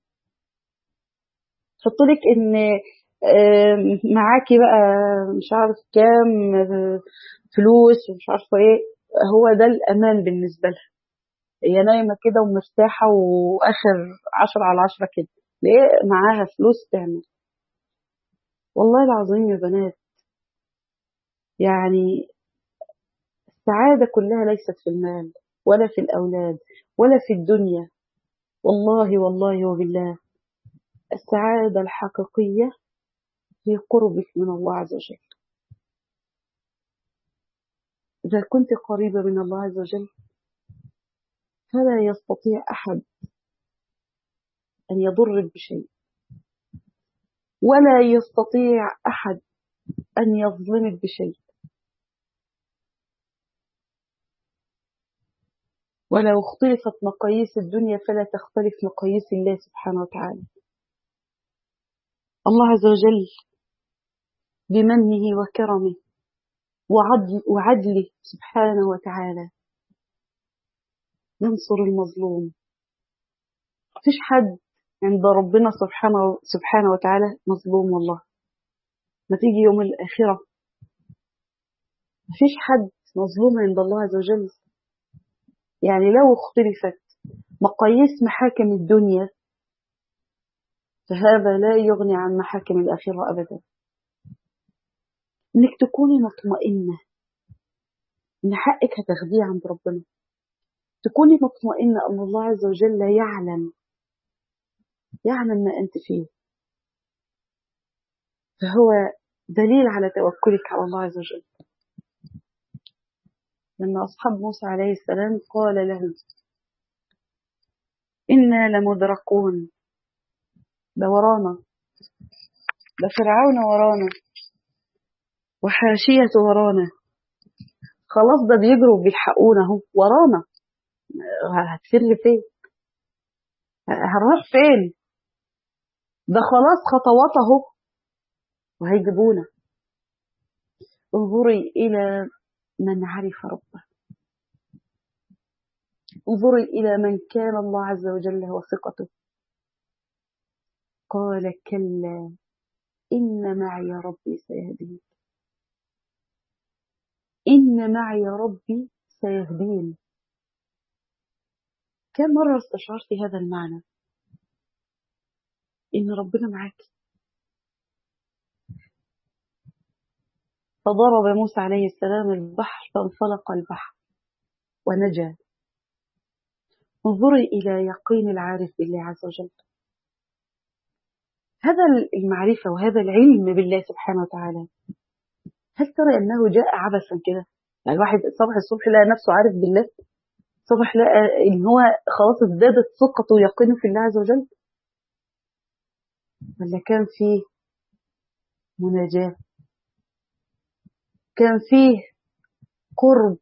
تحط لك ان معاكي بقى مش عارف كام فلوس ومش عارفه ايه، هو ده الامان بالنسبه لها. هي نايمه كده ومرتاحه واخر عشرة على عشرة كده، ليه؟ معاها فلوس تعمل. والله العظيم يا بنات، يعني السعاده كلها ليست في المال ولا في الاولاد ولا في الدنيا. والله والله وبالله السعاده الحقيقيه في قربك من الله عز وجل. إذا كنت قريبة من الله عز وجل فلا يستطيع أحد أن يضرك بشيء، ولا يستطيع أحد أن يظلمك بشيء. ولو اختلفت مقاييس الدنيا فلا تختلف مقاييس الله سبحانه وتعالى. الله عز وجل بمنه وكرمه وعدل وعدله سبحانه وتعالى ينصر المظلوم. مفيش حد عند ربنا سبحانه سبحانه وتعالى مظلوم. والله ما تيجي يوم الآخرة مفيش حد مظلوم عند الله عز وجل. يعني لو اختلفت مقاييس محاكم الدنيا فهذا لا يغني عن محاكم الآخرة أبدا. إنك تكوني مطمئنة إن حقك هتاخديه عند ربنا، تكوني مطمئنة أن الله عز وجل يعلم يعلم ما أنت فيه، فهو دليل على توكلك على الله عز وجل. لما أصحاب موسى عليه السلام قال لهم إنا لمدركون، ده ورانا، ده فرعون ورانا وحاشية ورانا، خلاص ده بيجروا بيلحقونا اهو ورانا، هتفر فين؟ هنروح فين؟ ده خلاص خطوات اهو وهيجيبونا. انظري إلى من عرف ربه، انظري إلى من كان الله عز وجل هو ثقته. قال كلا إن معي ربي سيهدين، إن معي ربي سيهدين. كم مرة استشعرت هذا المعنى، إن ربنا معك؟ فضرب موسى عليه السلام البحر فانفلق البحر ونجا. انظري إلى يقين العارف بالله عز وجل. هذا المعرفة وهذا العلم بالله سبحانه وتعالى، هل ترى أنه جاء عبثا كده؟ يعني الواحد صبح الصبح لقى نفسه عارف بالله، صبح لقى إن هو خلاص ازدادت ثقته ويقينه في الله عز وجل، ولا كان فيه مناجاة، كان فيه قرب؟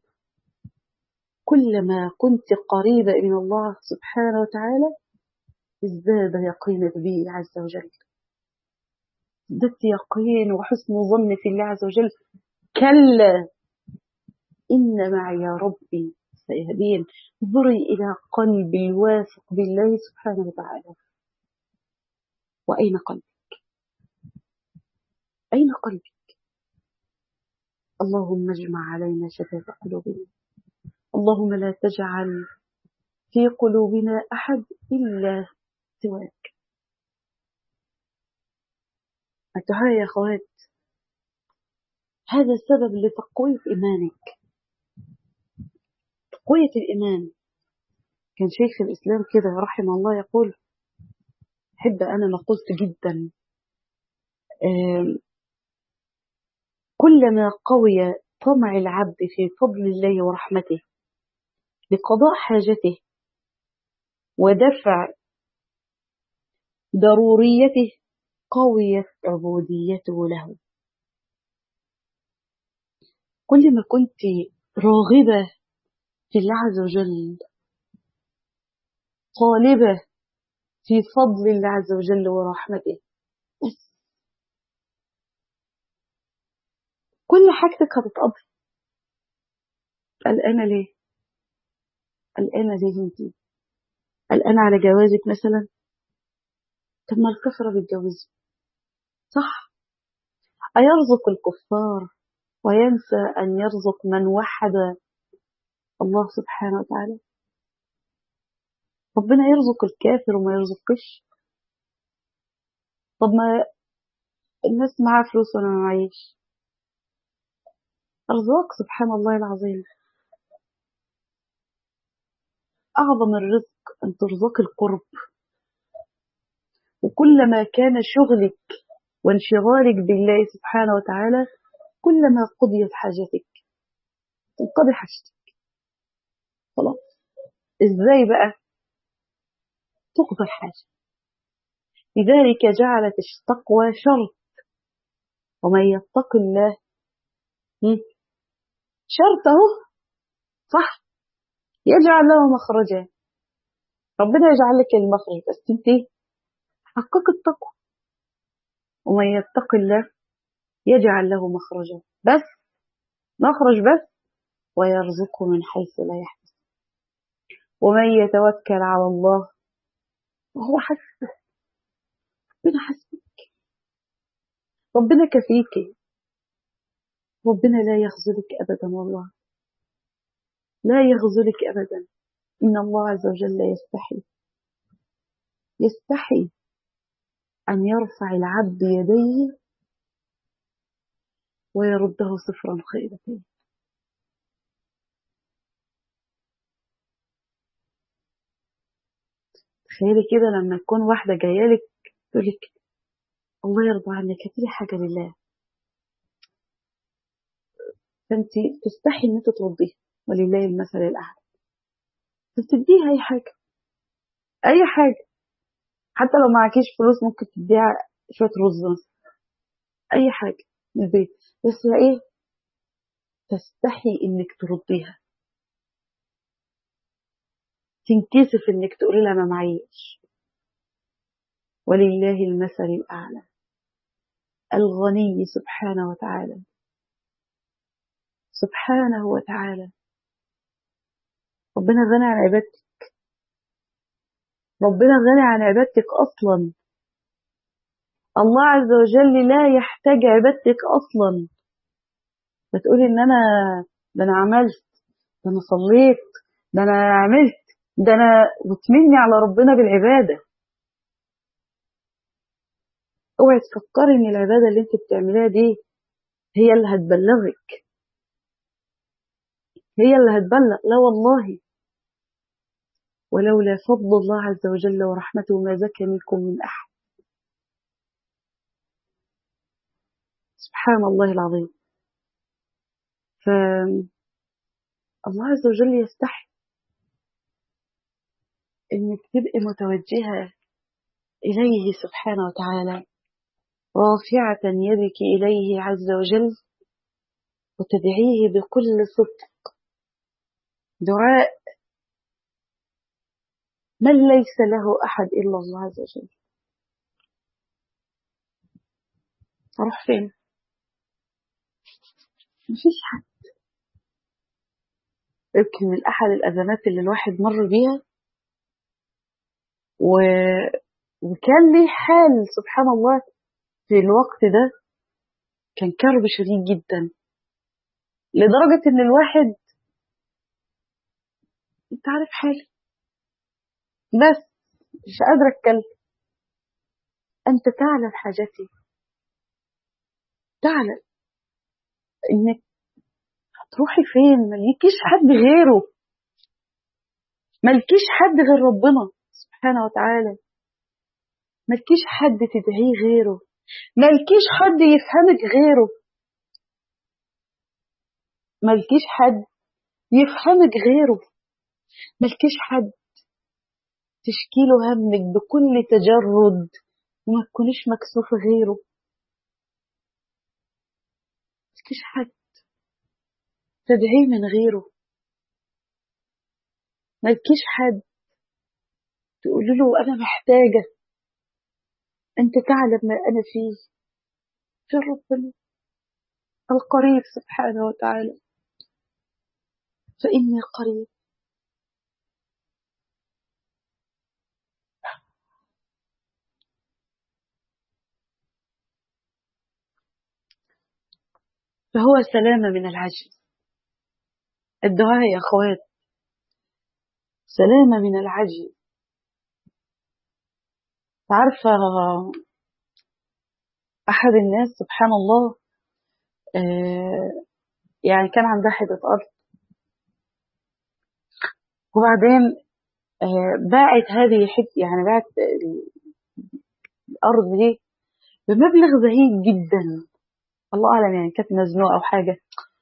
كلما كنت قريبة من الله سبحانه وتعالى ازداد يقينك به عز وجل، ازددت يقين وحسن ظن في الله عز وجل. كلا إن معي ربي سيهدين. انظري إلى قلبي الواثق بالله سبحانه وتعالى. وأين قلبك؟ أين قلبك؟ اللهم اجمع علينا شتات قلوبنا، اللهم لا تجعل في قلوبنا أحد إلا سواك. أتها يا أخوات، هذا السبب لتقوية إيمانك، تقوية الإيمان. كان شيخ الإسلام كده رحمه الله يقول، حب أنا ما قلت جدا، كلما قوي طمع العبد في فضل الله ورحمته لقضاء حاجته ودفع ضروريته قويت عبوديته له. كل ما كنت راغبة في الله عز وجل، طالبة في فضل الله عز وجل ورحمته، بس كل حاجتك هتتقضي. قلقانة ليه؟ قلقانة ليه انتي؟ قلقانة على جوازك مثلا؟ طب ما الكفرة بيتجوزوا، صح؟ أيرزق الكفار وينسى أن يرزق من وحد الله سبحانه وتعالى؟ ربنا يرزق الكافر وما يرزقش؟ طب ما الناس معاها فلوس وأنا ما معيش. أرزاق سبحان الله العظيم. أعظم الرزق أن ترزق القرب، وكلما كان شغلك وانشغالك بالله سبحانه وتعالى كلما قضيت حاجتك، تنقضي حاجتك خلاص. ازاي بقى تقضى الحاجة؟ لذلك جعلت التقوى شرط، ومن يتق الله شرطه صح يجعل له مخرجا. ربنا يجعل لك المخرج، بس انت حقق التقوى. ومن يتق الله يجعل له مخرجا، بس مخرج بس، ويرزقه من حيث لا يحتسب. ومن يتوكل على الله وهو حسبه. ربنا حسبك، ربنا كفيك، ربنا لا يخذلك أبدا، والله لا يخذلك أبدا. إن الله عز وجل يستحي يستحي أن يرفع العبد يديه ويرده صفرا خائبتين. تخيلي كده لما تكون واحدة جاية لك تقول لك الله يرضى عنك هاتي لي حاجة لله، فأنت تستحي إن أنت ترضيها، ولله المثل الأعلى، فتديها أي حاجة، أي حاجة، حتى لو معكيش فلوس ممكن تديها شوية رز مثلا، أي حاجة من البيت، بس إيه، تستحي إنك ترضيها، تنكسف إنك تقولي لها ما معيش. ولله المثل الأعلى. الغني سبحانه وتعالى سبحانه وتعالى ربنا غني عن عبادتك، ربنا غني عن عبادتك أصلا. الله عز وجل لا يحتاج عبادتك أصلا. بتقولي إن أنا ده أنا عملت، ده أنا صليت، ده أنا عملت، ده أنا، وتمني على ربنا بالعبادة. اوعي تفكري إن العبادة اللي انت بتعمليها دي هي اللي هتبلغك، هي اللي هتبلغ، لا والله. ولولا فضل الله عز وجل ورحمته ما زكى منكم من أحد. سبحان الله العظيم. فالله عز وجل يستحي إنك تبقي متوجهة إليه سبحانه وتعالى، رافعة يدك إليه عز وجل، وتدعيه بكل صدق، دعاء من ليس له أحد إلا الله عز وجل. أروح فين؟ مفيش حد. يمكن من أحد الأزمات اللي الواحد مر بيها و... وكان لي حال سبحان الله في الوقت ده، كان كرب شديد جدا، لدرجة إن الواحد، أنت عارف حالي، بس مش قادرة أتكلم. أنت تعلم حاجتي، تعلم إنك هتروحي فين، ملكيش حد غيره، ملكيش حد غير ربنا سبحانه وتعالى، ملكيش حد تدعيه غيره، ملكيش حد يفهمك غيره، ملكيش حد يفهمك غيره، ملكيش حد تشكيله همك بكل تجرد وما تكونيش مكسوفة غيره، ملكيش حد تدعيه من غيره، ملكيش حد تقولي له أنا محتاجة، أنت تعلم ما أنا فيه، في ربنا القريب سبحانه وتعالى. فإني قريب. فهو سلامة من العجز. الدعاء يا أخوات سلامة من العجز. عارفة أحد الناس سبحان الله آه يعني كان عندها حتة أرض، وبعدين آه باعت هذه حتة، يعني باعت الأرض دي بمبلغ زهيد جدا، الله أعلم يعني كانت مزنوقة أو حاجة.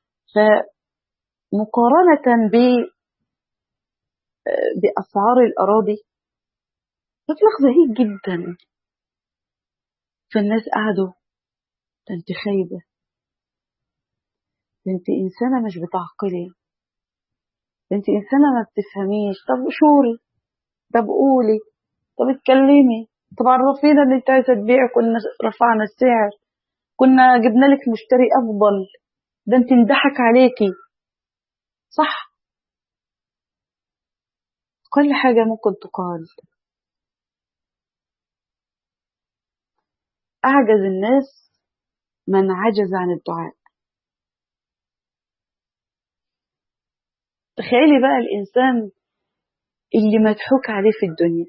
فمقارنة ب بأسعار الأراضي مبلغ زهيد جدا. فالناس قعدوا، ده انت خايبة، ده انت إنسانة مش بتعقلي، ده انت إنسانة ما بتفهميش. طب شوري، طب قولي، طب اتكلمي، طب عرفينا ان انت عايزة تبيعي، كنا رفعنا السعر، كنا جبنا لك مشتري أفضل، ده انت انضحك عليكي. صح، كل حاجة ممكن تقال. أعجز الناس من عجز عن الدعاء. تخيلي بقى الإنسان اللي مضحوك عليه في الدنيا،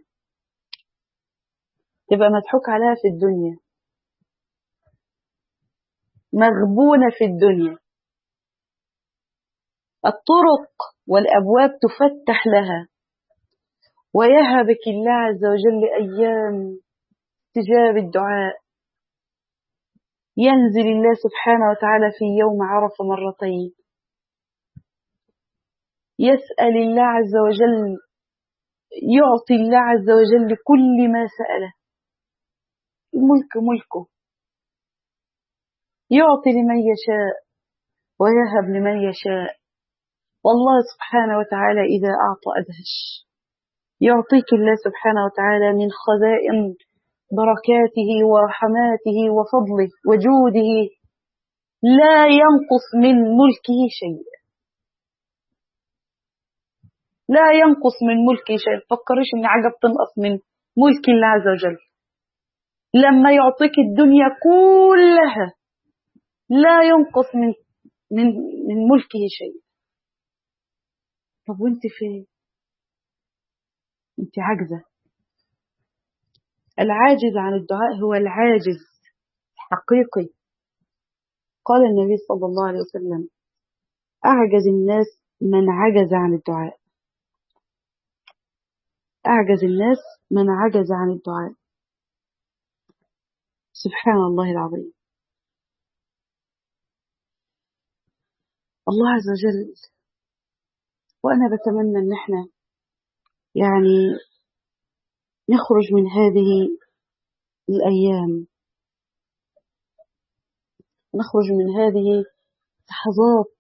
تبقى مضحوك عليها في الدنيا، مغبونة في الدنيا، الطرق والأبواب تفتح لها، ويهبك الله عز وجل أيام استجاب الدعاء. ينزل الله سبحانه وتعالى في يوم عرفة مرتين، يسأل الله عز وجل، يعطي الله عز وجل كل ما سأله، الملك ملكه، يعطي لمن يشاء ويهب لمن يشاء. والله سبحانه وتعالى إذا أعطى أدهش. يعطيك الله سبحانه وتعالى من خزائن بركاته ورحماته وفضله وجوده، لا ينقص من ملكه شيء، لا ينقص من ملكه شيء. فكرش ان حاجه بتنقص من ملك الله عز وجل. لما يعطيك الدنيا كلها لا ينقص من من من ملكه شيء. طب وانت فين؟ انت عاجزه. العاجز عن الدعاء هو العاجز حقيقي. قال النبي صلى الله عليه وسلم: أعجز الناس من عجز عن الدعاء. أعجز الناس من عجز عن الدعاء. سبحان الله العظيم. الله عز وجل، وأنا بتمنى أن احنا يعني نخرج من هذه الأيام، نخرج من هذه اللحظات،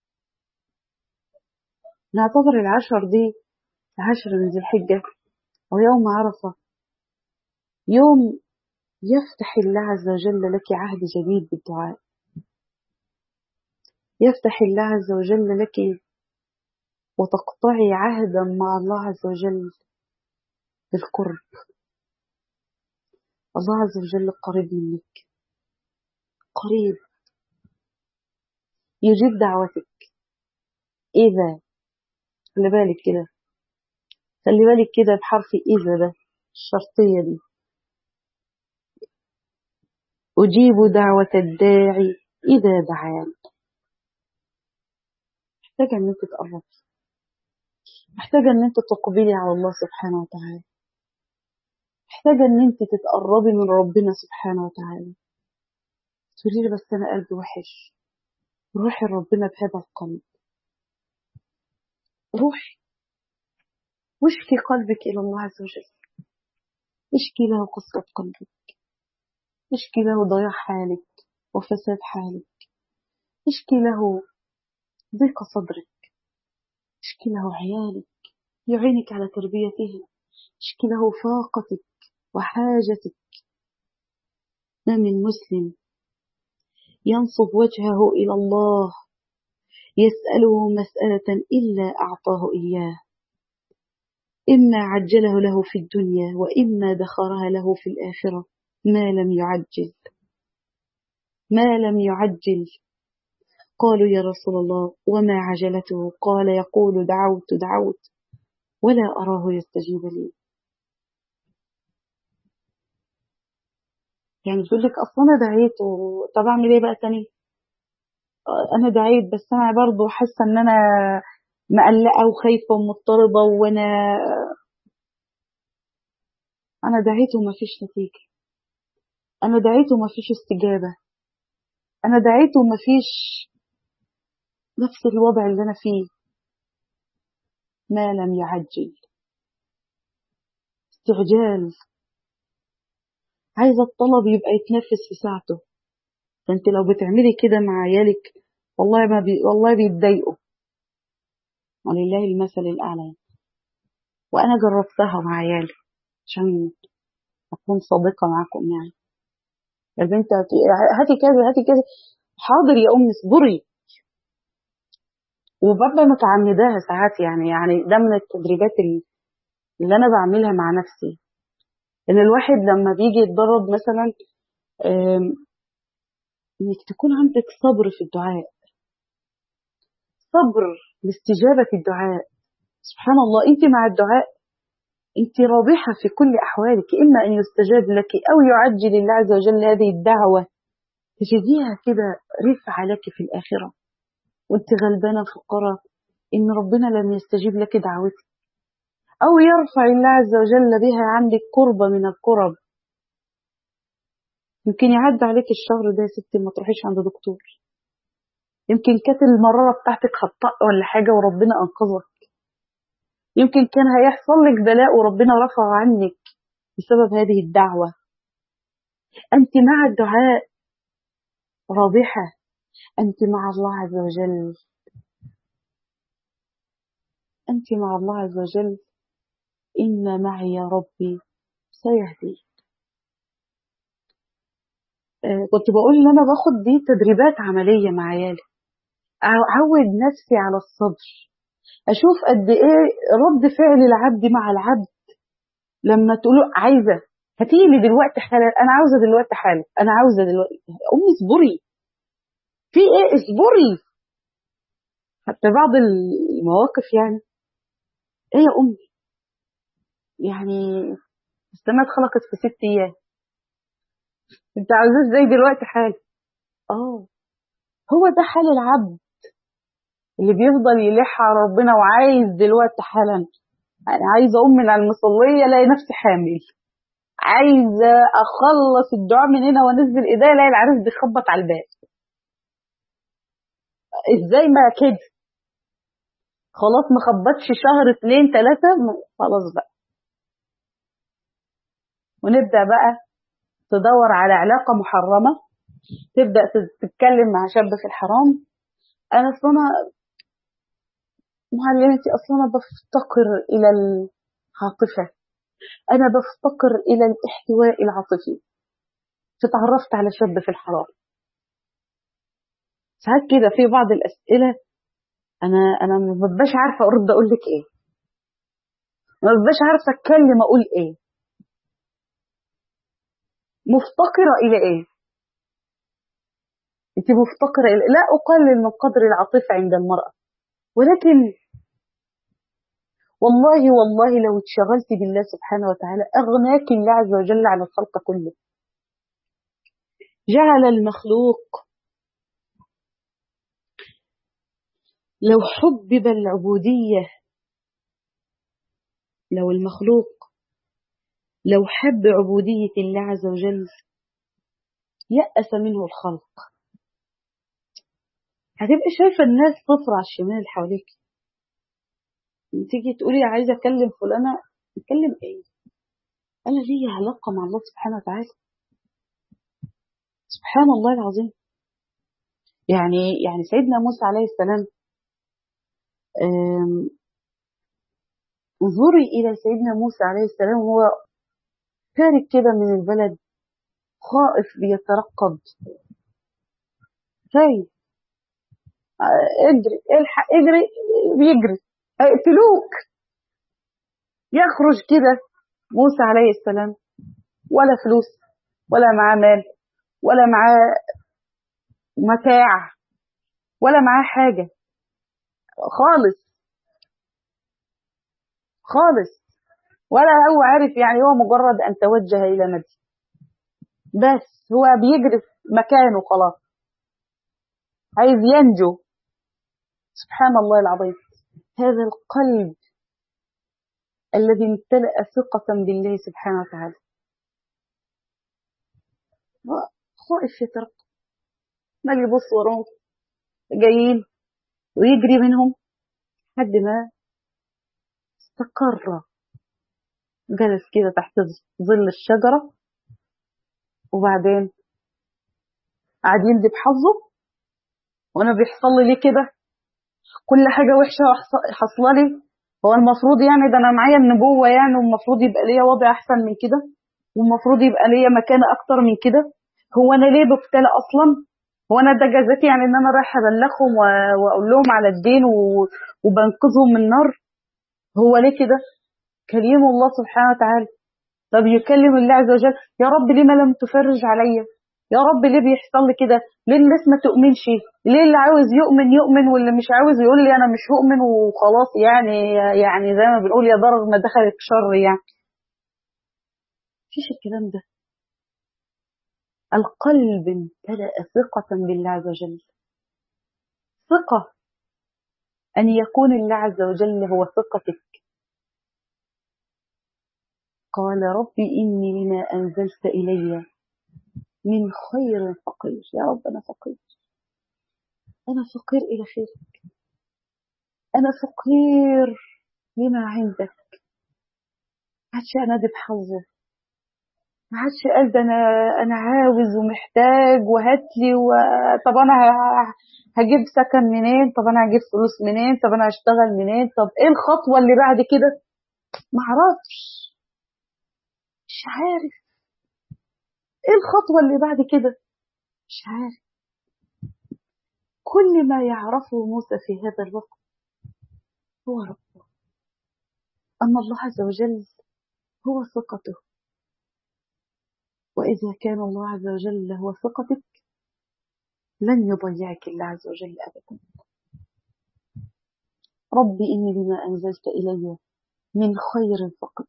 نعتبر العشر دي عشر من ذي الحجة ويوم عرفة يوم يفتح الله عز وجل لك عهد جديد بالدعاء، يفتح الله عز وجل لك وتقطعي عهدا مع الله عز وجل بالقرب. الله عز وجل قريب منك، قريب، يجيب دعوتك إذا، خلي بالك كده، خلي بالك كده بحرف إذا ده الشرطية دي: أجيب دعوة الداعي إذا دعان. محتاجة أن أنت تقربي، محتاجة أن أنت تقبلي على الله سبحانه وتعالى، محتاجة أن أنت تتقربي من ربنا سبحانه وتعالى. تقولي لي بس أنا قلبي وحش، روحي لربنا بهذا القلب، روحي واشكي قلبك إلى الله عز وجل، اشكي له قصة قلبك، اشكي له ضياع حالك وفساد حالك، اشكي له ضيق صدرك، اشكي له عيالك يعينك على تربيتهم، اشكي له فاقتك وحاجتك. ما من مسلم ينصب وجهه إلى الله يسأله مسألة إلا أعطاه إياه، إما عجله له في الدنيا وإما دخرها له في الآخرة، ما لم يعجل ما لم يعجل. قالوا يا رسول الله وما عجلته؟ قال يقول دعوت دعوت ولا أراه يستجيب لي. يعني تقول لك أصلا أنا دعيت، طب أعمل إيه بقى تاني؟ أنا دعيت بس أنا برضو حاسة إن أنا مقلقة وخايفة ومضطربة، وأنا أنا دعيت وما فيش نتيجة، أنا دعيت وما فيش استجابة، أنا دعيت وما فيش نفس الوضع اللي أنا فيه. ما لم يعجل، استعجال، عايزة الطلب يبقى يتنفس في ساعته. فأنت لو بتعملي كده مع عيالك والله ما بي... والله بيتضايقوا، ولله المثل الأعلى. وأنا جربتها مع عيالي عشان أكون صادقة معاكم. يعني يا بنت هاتي كذا هاتي كذا، حاضر يا أمي اصبري، وببقى متعمداها ساعات. يعني يعني ده من التدريبات اللي أنا بعملها مع نفسي، إن الواحد لما بيجي يتدرب مثلا إنك تكون عندك صبر في الدعاء، صبر لاستجابة الدعاء. سبحان الله، أنت مع الدعاء أنت رابحة في كل أحوالك، إما أن يستجاب لك أو يعجل الله عز وجل هذه الدعوة تجديها كده رفعة لك في الآخرة، وأنت غلبانة فقراء إن ربنا لم يستجيب لك دعوتك، أو يرفع الله عز وجل بها عندك قربة من القرب. يمكن يعدي عليك الشهر ده يا ستي ما تروحيش عند دكتور، يمكن كانت المرارة بتاعتك خطأ ولا حاجة وربنا أنقذك، يمكن كان هيحصل لك بلاء وربنا رفع عنك بسبب هذه الدعوة. أنت مع الدعاء رابحة، أنت مع الله عز وجل، أنت مع الله عز وجل. إن معي يا ربي سيهدي. آه كنت بقول إن أنا باخد دي تدريبات عملية مع عيالي، أعود نفسي على الصبر، أشوف قد إيه رد فعل العبد مع العبد لما تقوله عايزة هتيلي دلوقتي حالا، أنا عاوزة دلوقتي حالا، أنا عاوزة دلوقتي. أمي اصبري، في إيه اصبري. حتى بعض المواقف يعني إيه يا أمي، يعني السماء اتخلقت في ست أيام، أنت عاوزاه إزاي دلوقتي حالا؟ آه هو ده حال العبد اللي بيفضل يلح على ربنا وعايز دلوقتي حالا. أنا عايزة أقوم من على المصلية ألاقي نفسي حامل، عايزة أخلص الدعاء من هنا وأنزل إيديا ألاقي العريس بيخبط على الباب. إزاي ما كده؟ خلاص ما خبطش شهر اتنين تلاتة خلاص بقى، ونبدأ بقى تدور على علاقة محرمة، تبدأ تتكلم مع شاب في الحرام. أنا أصلا معلمتي أصلا بفتقر إلى العاطفة، أنا بفتقر إلى الاحتواء العاطفي، فتعرفت على شاب في الحرام. ساعات كده في بعض الأسئلة أنا أنا ما ببقاش عارفة أرد أقول لك إيه، ما ببقاش عارفة أتكلم أقول إيه، مفتقرة إلى إيه؟ أنت مفتقرة إلى، لا أقلل من قدر العاطفة عند المرأة، ولكن والله والله لو اتشغلت بالله سبحانه وتعالى أغناك الله عز وجل عن الخلق كله. جعل المخلوق لو حبب العبودية، لو المخلوق لو حب عبودية الله عز وجل يأس منه الخلق. هتبقى شايفة الناس تفرع على الشمال حواليك، تيجي تقولي عايزة أكلم فلانة، أكلم إيه؟ أنا لي علاقة مع الله سبحانه وتعالى. سبحان الله العظيم. يعني يعني سيدنا موسى عليه السلام، انظري إلى سيدنا موسى عليه السلام وهو خارج كده من البلد خائف بيترقب، خايف اجري الحق اجري، بيجري هيقتلوك. يخرج كده موسى عليه السلام، ولا فلوس ولا معاه مال ولا معاه متاع ولا معاه حاجة خالص خالص، ولا هو عارف يعني، هو مجرد أن توجه إلى مدين، بس هو بيجري في مكانه خلاص، عايز ينجو. سبحان الله العظيم، هذا القلب الذي امتلأ ثقة بالله سبحانه وتعالى خائف يترقب، ما يبص وراه جايين ويجري منهم لحد ما استقر، جلس كده تحت ظل الشجرة، وبعدين قاعد يندب حظه. وانا بيحصل لي ليه كده؟ كل حاجة وحشة حصل لي، هو المفروض يعني ده انا معايا النبوة يعني، والمفروض يبقى ليا وضع احسن من كده، والمفروض يبقى ليا مكانة اكتر من كده. هو انا ليه ببتلى اصلا؟ هو انا ده جزاتي يعني ان انا رايحة ابلغهم واقول لهم على الدين وبنقذهم من النار؟ هو ليه كده؟ كريم الله سبحانه وتعالى. طب يكلم الله عز وجل، يا رب ليه ما لم تفرج عليا؟ يا رب ليه بيحصل لي كده؟ ليه الناس ما تؤمنش؟ ليه اللي عاوز يؤمن يؤمن واللي مش عاوز يقول لي انا مش هؤمن وخلاص؟ يعني يعني زي ما بنقول يا ضرر ما دخلك شر يعني. مفيش الكلام ده. القلب امتلأ ثقة بالله عز وجل، ثقة أن يكون الله عز وجل هو ثقتك. قال ربي إني لما أنزلت إلي من خير فقير. يا رب أنا فقير، أنا فقير إلى خيرك، أنا فقير لما عندك. ما عادش أنادي بحظه، ما عادش قال ده أنا أنا عاوز ومحتاج وهات لي و... طب أنا ه- هجيب سكن منين؟ طب أنا هجيب فلوس منين؟ طب أنا هشتغل منين؟ طب إيه الخطوة اللي بعد كده؟ ما عرفش، مش عارف إيه الخطوة اللي بعد كده، مش عارف. كل ما يعرفه موسى في هذا الوقت هو ربه، أن الله عز وجل هو ثقته. وإذا كان الله عز وجل هو ثقتك لن يضيعك الله عز وجل أبدا. ربي إني بما أنزلت إلي من خير فقط.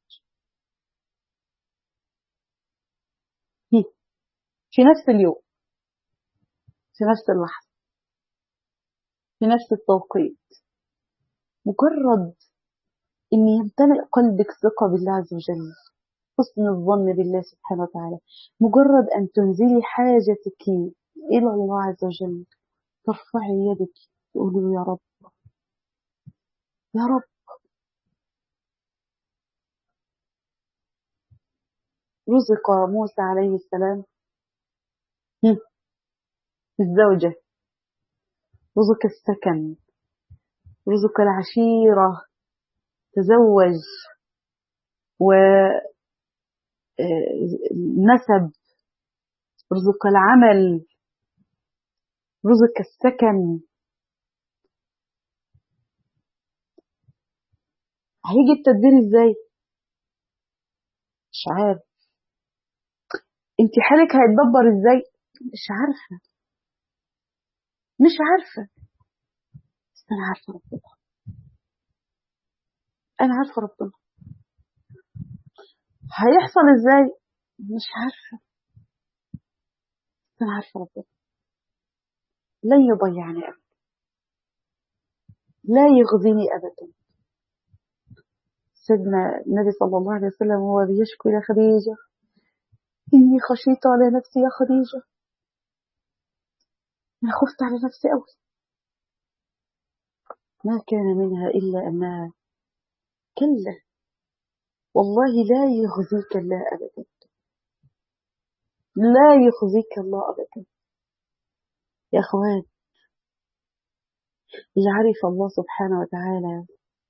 في نفس اليوم، في نفس اللحظة، في نفس التوقيت، مجرد إن يمتلئ قلبك ثقة بالله عز وجل، حسن الظن بالله سبحانه وتعالى، مجرد أن تنزلي حاجتك إلى الله عز وجل، ترفعي يدك تقولي يا رب يا رب. رزق موسى عليه السلام الزوجة، رزق السكن، رزق العشيرة، تزوج ونسب، رزق العمل، رزق السكن. هيجي التدبير ازاي؟ مش عارف. انت حالك هيتدبر ازاي؟ مش عارفة، مش عارفة، بس انا عارفة ربنا، انا عارفة ربنا. هيحصل ازاي؟ مش عارفة، بس انا عارفة ربنا لن يضيعني ابدا، لا يخزيني ابدا. سيدنا النبي صلى الله عليه وسلم وهو بيشكو يا خديجة، إني خشيت على نفسي يا خديجة، أنا خفت على نفسي أوي. ما كان منها إلا أنها كلا والله لا يخزيك الله أبدا، لا يخزيك الله أبدا. يا أخوان، اللي عرف الله سبحانه وتعالى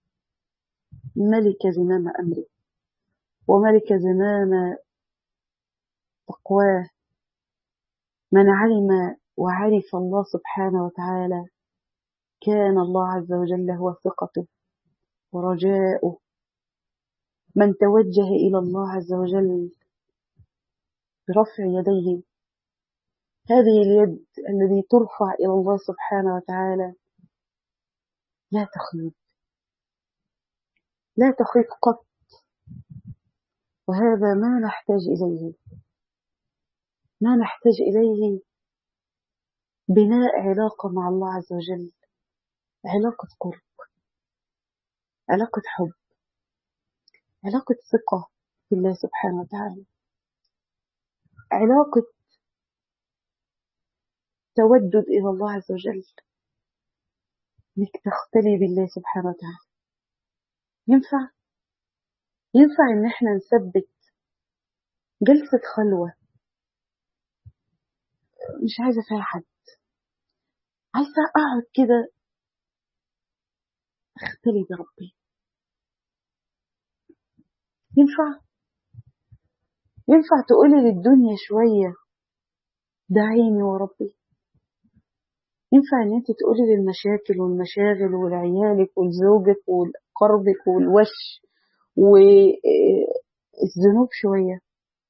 ملك زمام أمره وملك زمام تقواه، من علم وعرف الله سبحانه وتعالى كان الله عز وجل هو ثقته ورجاؤه. من توجه إلى الله عز وجل برفع يديه، هذه اليد الذي ترفع إلى الله سبحانه وتعالى لا تخيب، لا تخيب قط. وهذا ما نحتاج إليه، ما نحتاج إليه بناء علاقة مع الله عز وجل، علاقة قرب، علاقة حب، علاقة ثقة بالله سبحانه وتعالى، علاقة تودد إلى الله عز وجل، إنك تختلي بالله سبحانه وتعالى. ينفع ينفع إن احنا نثبت جلسة خلوة مش عايزة فيها حد، عايزة أقعد كده أختلي بربي؟ ينفع ينفع تقولي للدنيا شوية دعيني وربي؟ ينفع ان انت تقولي للمشاكل والمشاغل ولعيالك ولزوجك ولقربك والوش والذنوب شوية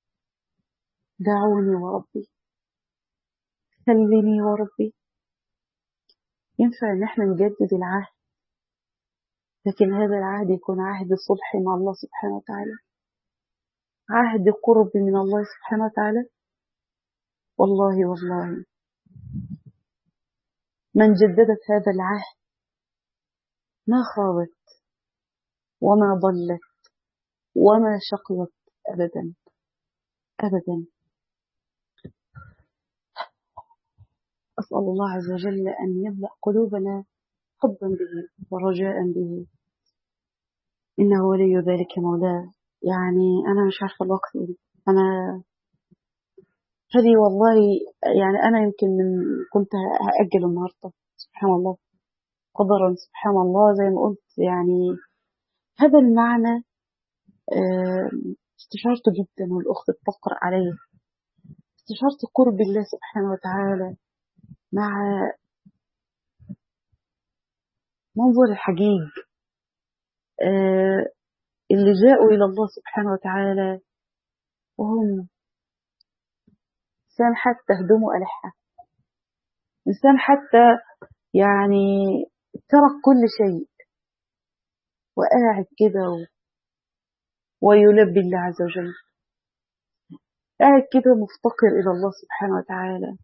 دعوني وربي، كلمني وربي؟ ينفع ان احنا نجدد العهد، لكن هذا العهد يكون عهد صلح مع الله سبحانه وتعالى، عهد قرب من الله سبحانه وتعالى. والله والله من جددت هذا العهد ما خابت وما ضلت وما شقيت أبدا أبدا. أسأل الله عز وجل أن يملأ قلوبنا حبا به ورجاء به، إنه ولي ذلك مولاه. يعني أنا مش عارفة الوقت إيه. أنا هذه والله يعني أنا يمكن من كنت هأجل النهاردة، سبحان الله قدرا، سبحان الله زي ما قلت. يعني هذا المعنى استشعرته جدا والأخت بتقرأ عليه، استشعرت قرب الله سبحانه وتعالى مع منظر الحجيج اللي جاءوا إلى الله سبحانه وتعالى وهم إنسان حتى هدومه ألحة، إنسان حتى يعني ترك كل شيء وقاعد كده ويلبي الله عز وجل، قاعد كده مفتقر إلى الله سبحانه وتعالى.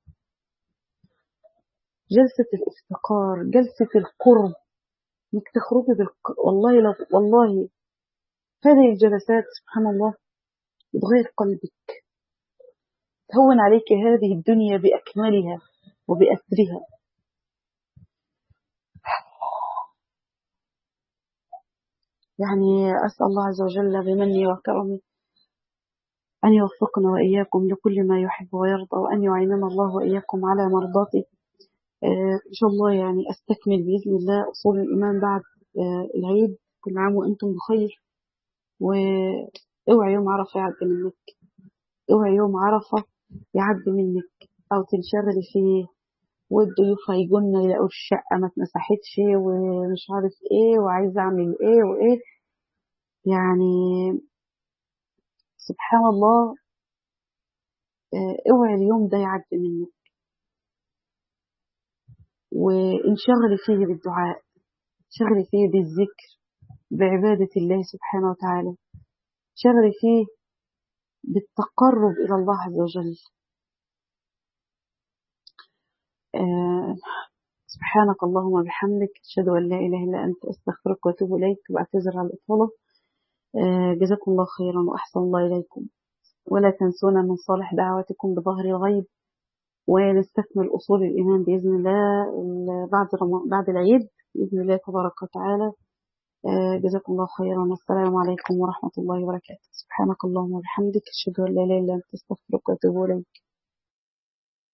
جلسة الافتقار، جلسة القرب، انك تخرجي بالق... والله لو والله هذه الجلسات سبحان الله بتغير قلبك، تهون عليك هذه الدنيا بأكملها وبأسرها. يعني أسأل الله عز وجل بمنه وكرمه أن يوفقنا وإياكم لكل ما يحب ويرضى، وأن يعيننا الله وإياكم على مرضاته. آه إن شاء الله يعني أستكمل بإذن الله أصول الإيمان بعد آه العيد. كل عام وأنتم بخير، واوعى يوم عرفة يعدي منك، اوعى يوم عرفة يعدي منك أو تنشغلي فيه والضيوف هيجونا يلاقوا الشقة ما اتمسحتش ومش عارف ايه وعايزة اعمل ايه وايه. يعني سبحان الله اوعي اليوم ده يعدي منك، وانشغلي فيه بالدعاء، انشغلي فيه بالذكر، بعبادة الله سبحانه وتعالى، انشغلي فيه بالتقرب إلى الله عز وجل. آه سبحانك اللهم وبحمدك، أشهد أن لا إله إلا أنت، أستغفرك وأتوب إليك، وأعتذر على الإطالة. آه جزاكم الله خيرا وأحسن الله إليكم، ولا تنسونا من صالح دعواتكم بظهر الغيب، ونستكمل أصول الإيمان بإذن الله بعد بعد العيد بإذن الله تبارك وتعالى. آه جزاكم الله خيرا، والسلام عليكم ورحمة الله وبركاته. سبحانك اللهم وبحمدك، أشهد أن لا إله إلا أنت، أستغفرك وأتوب إليك.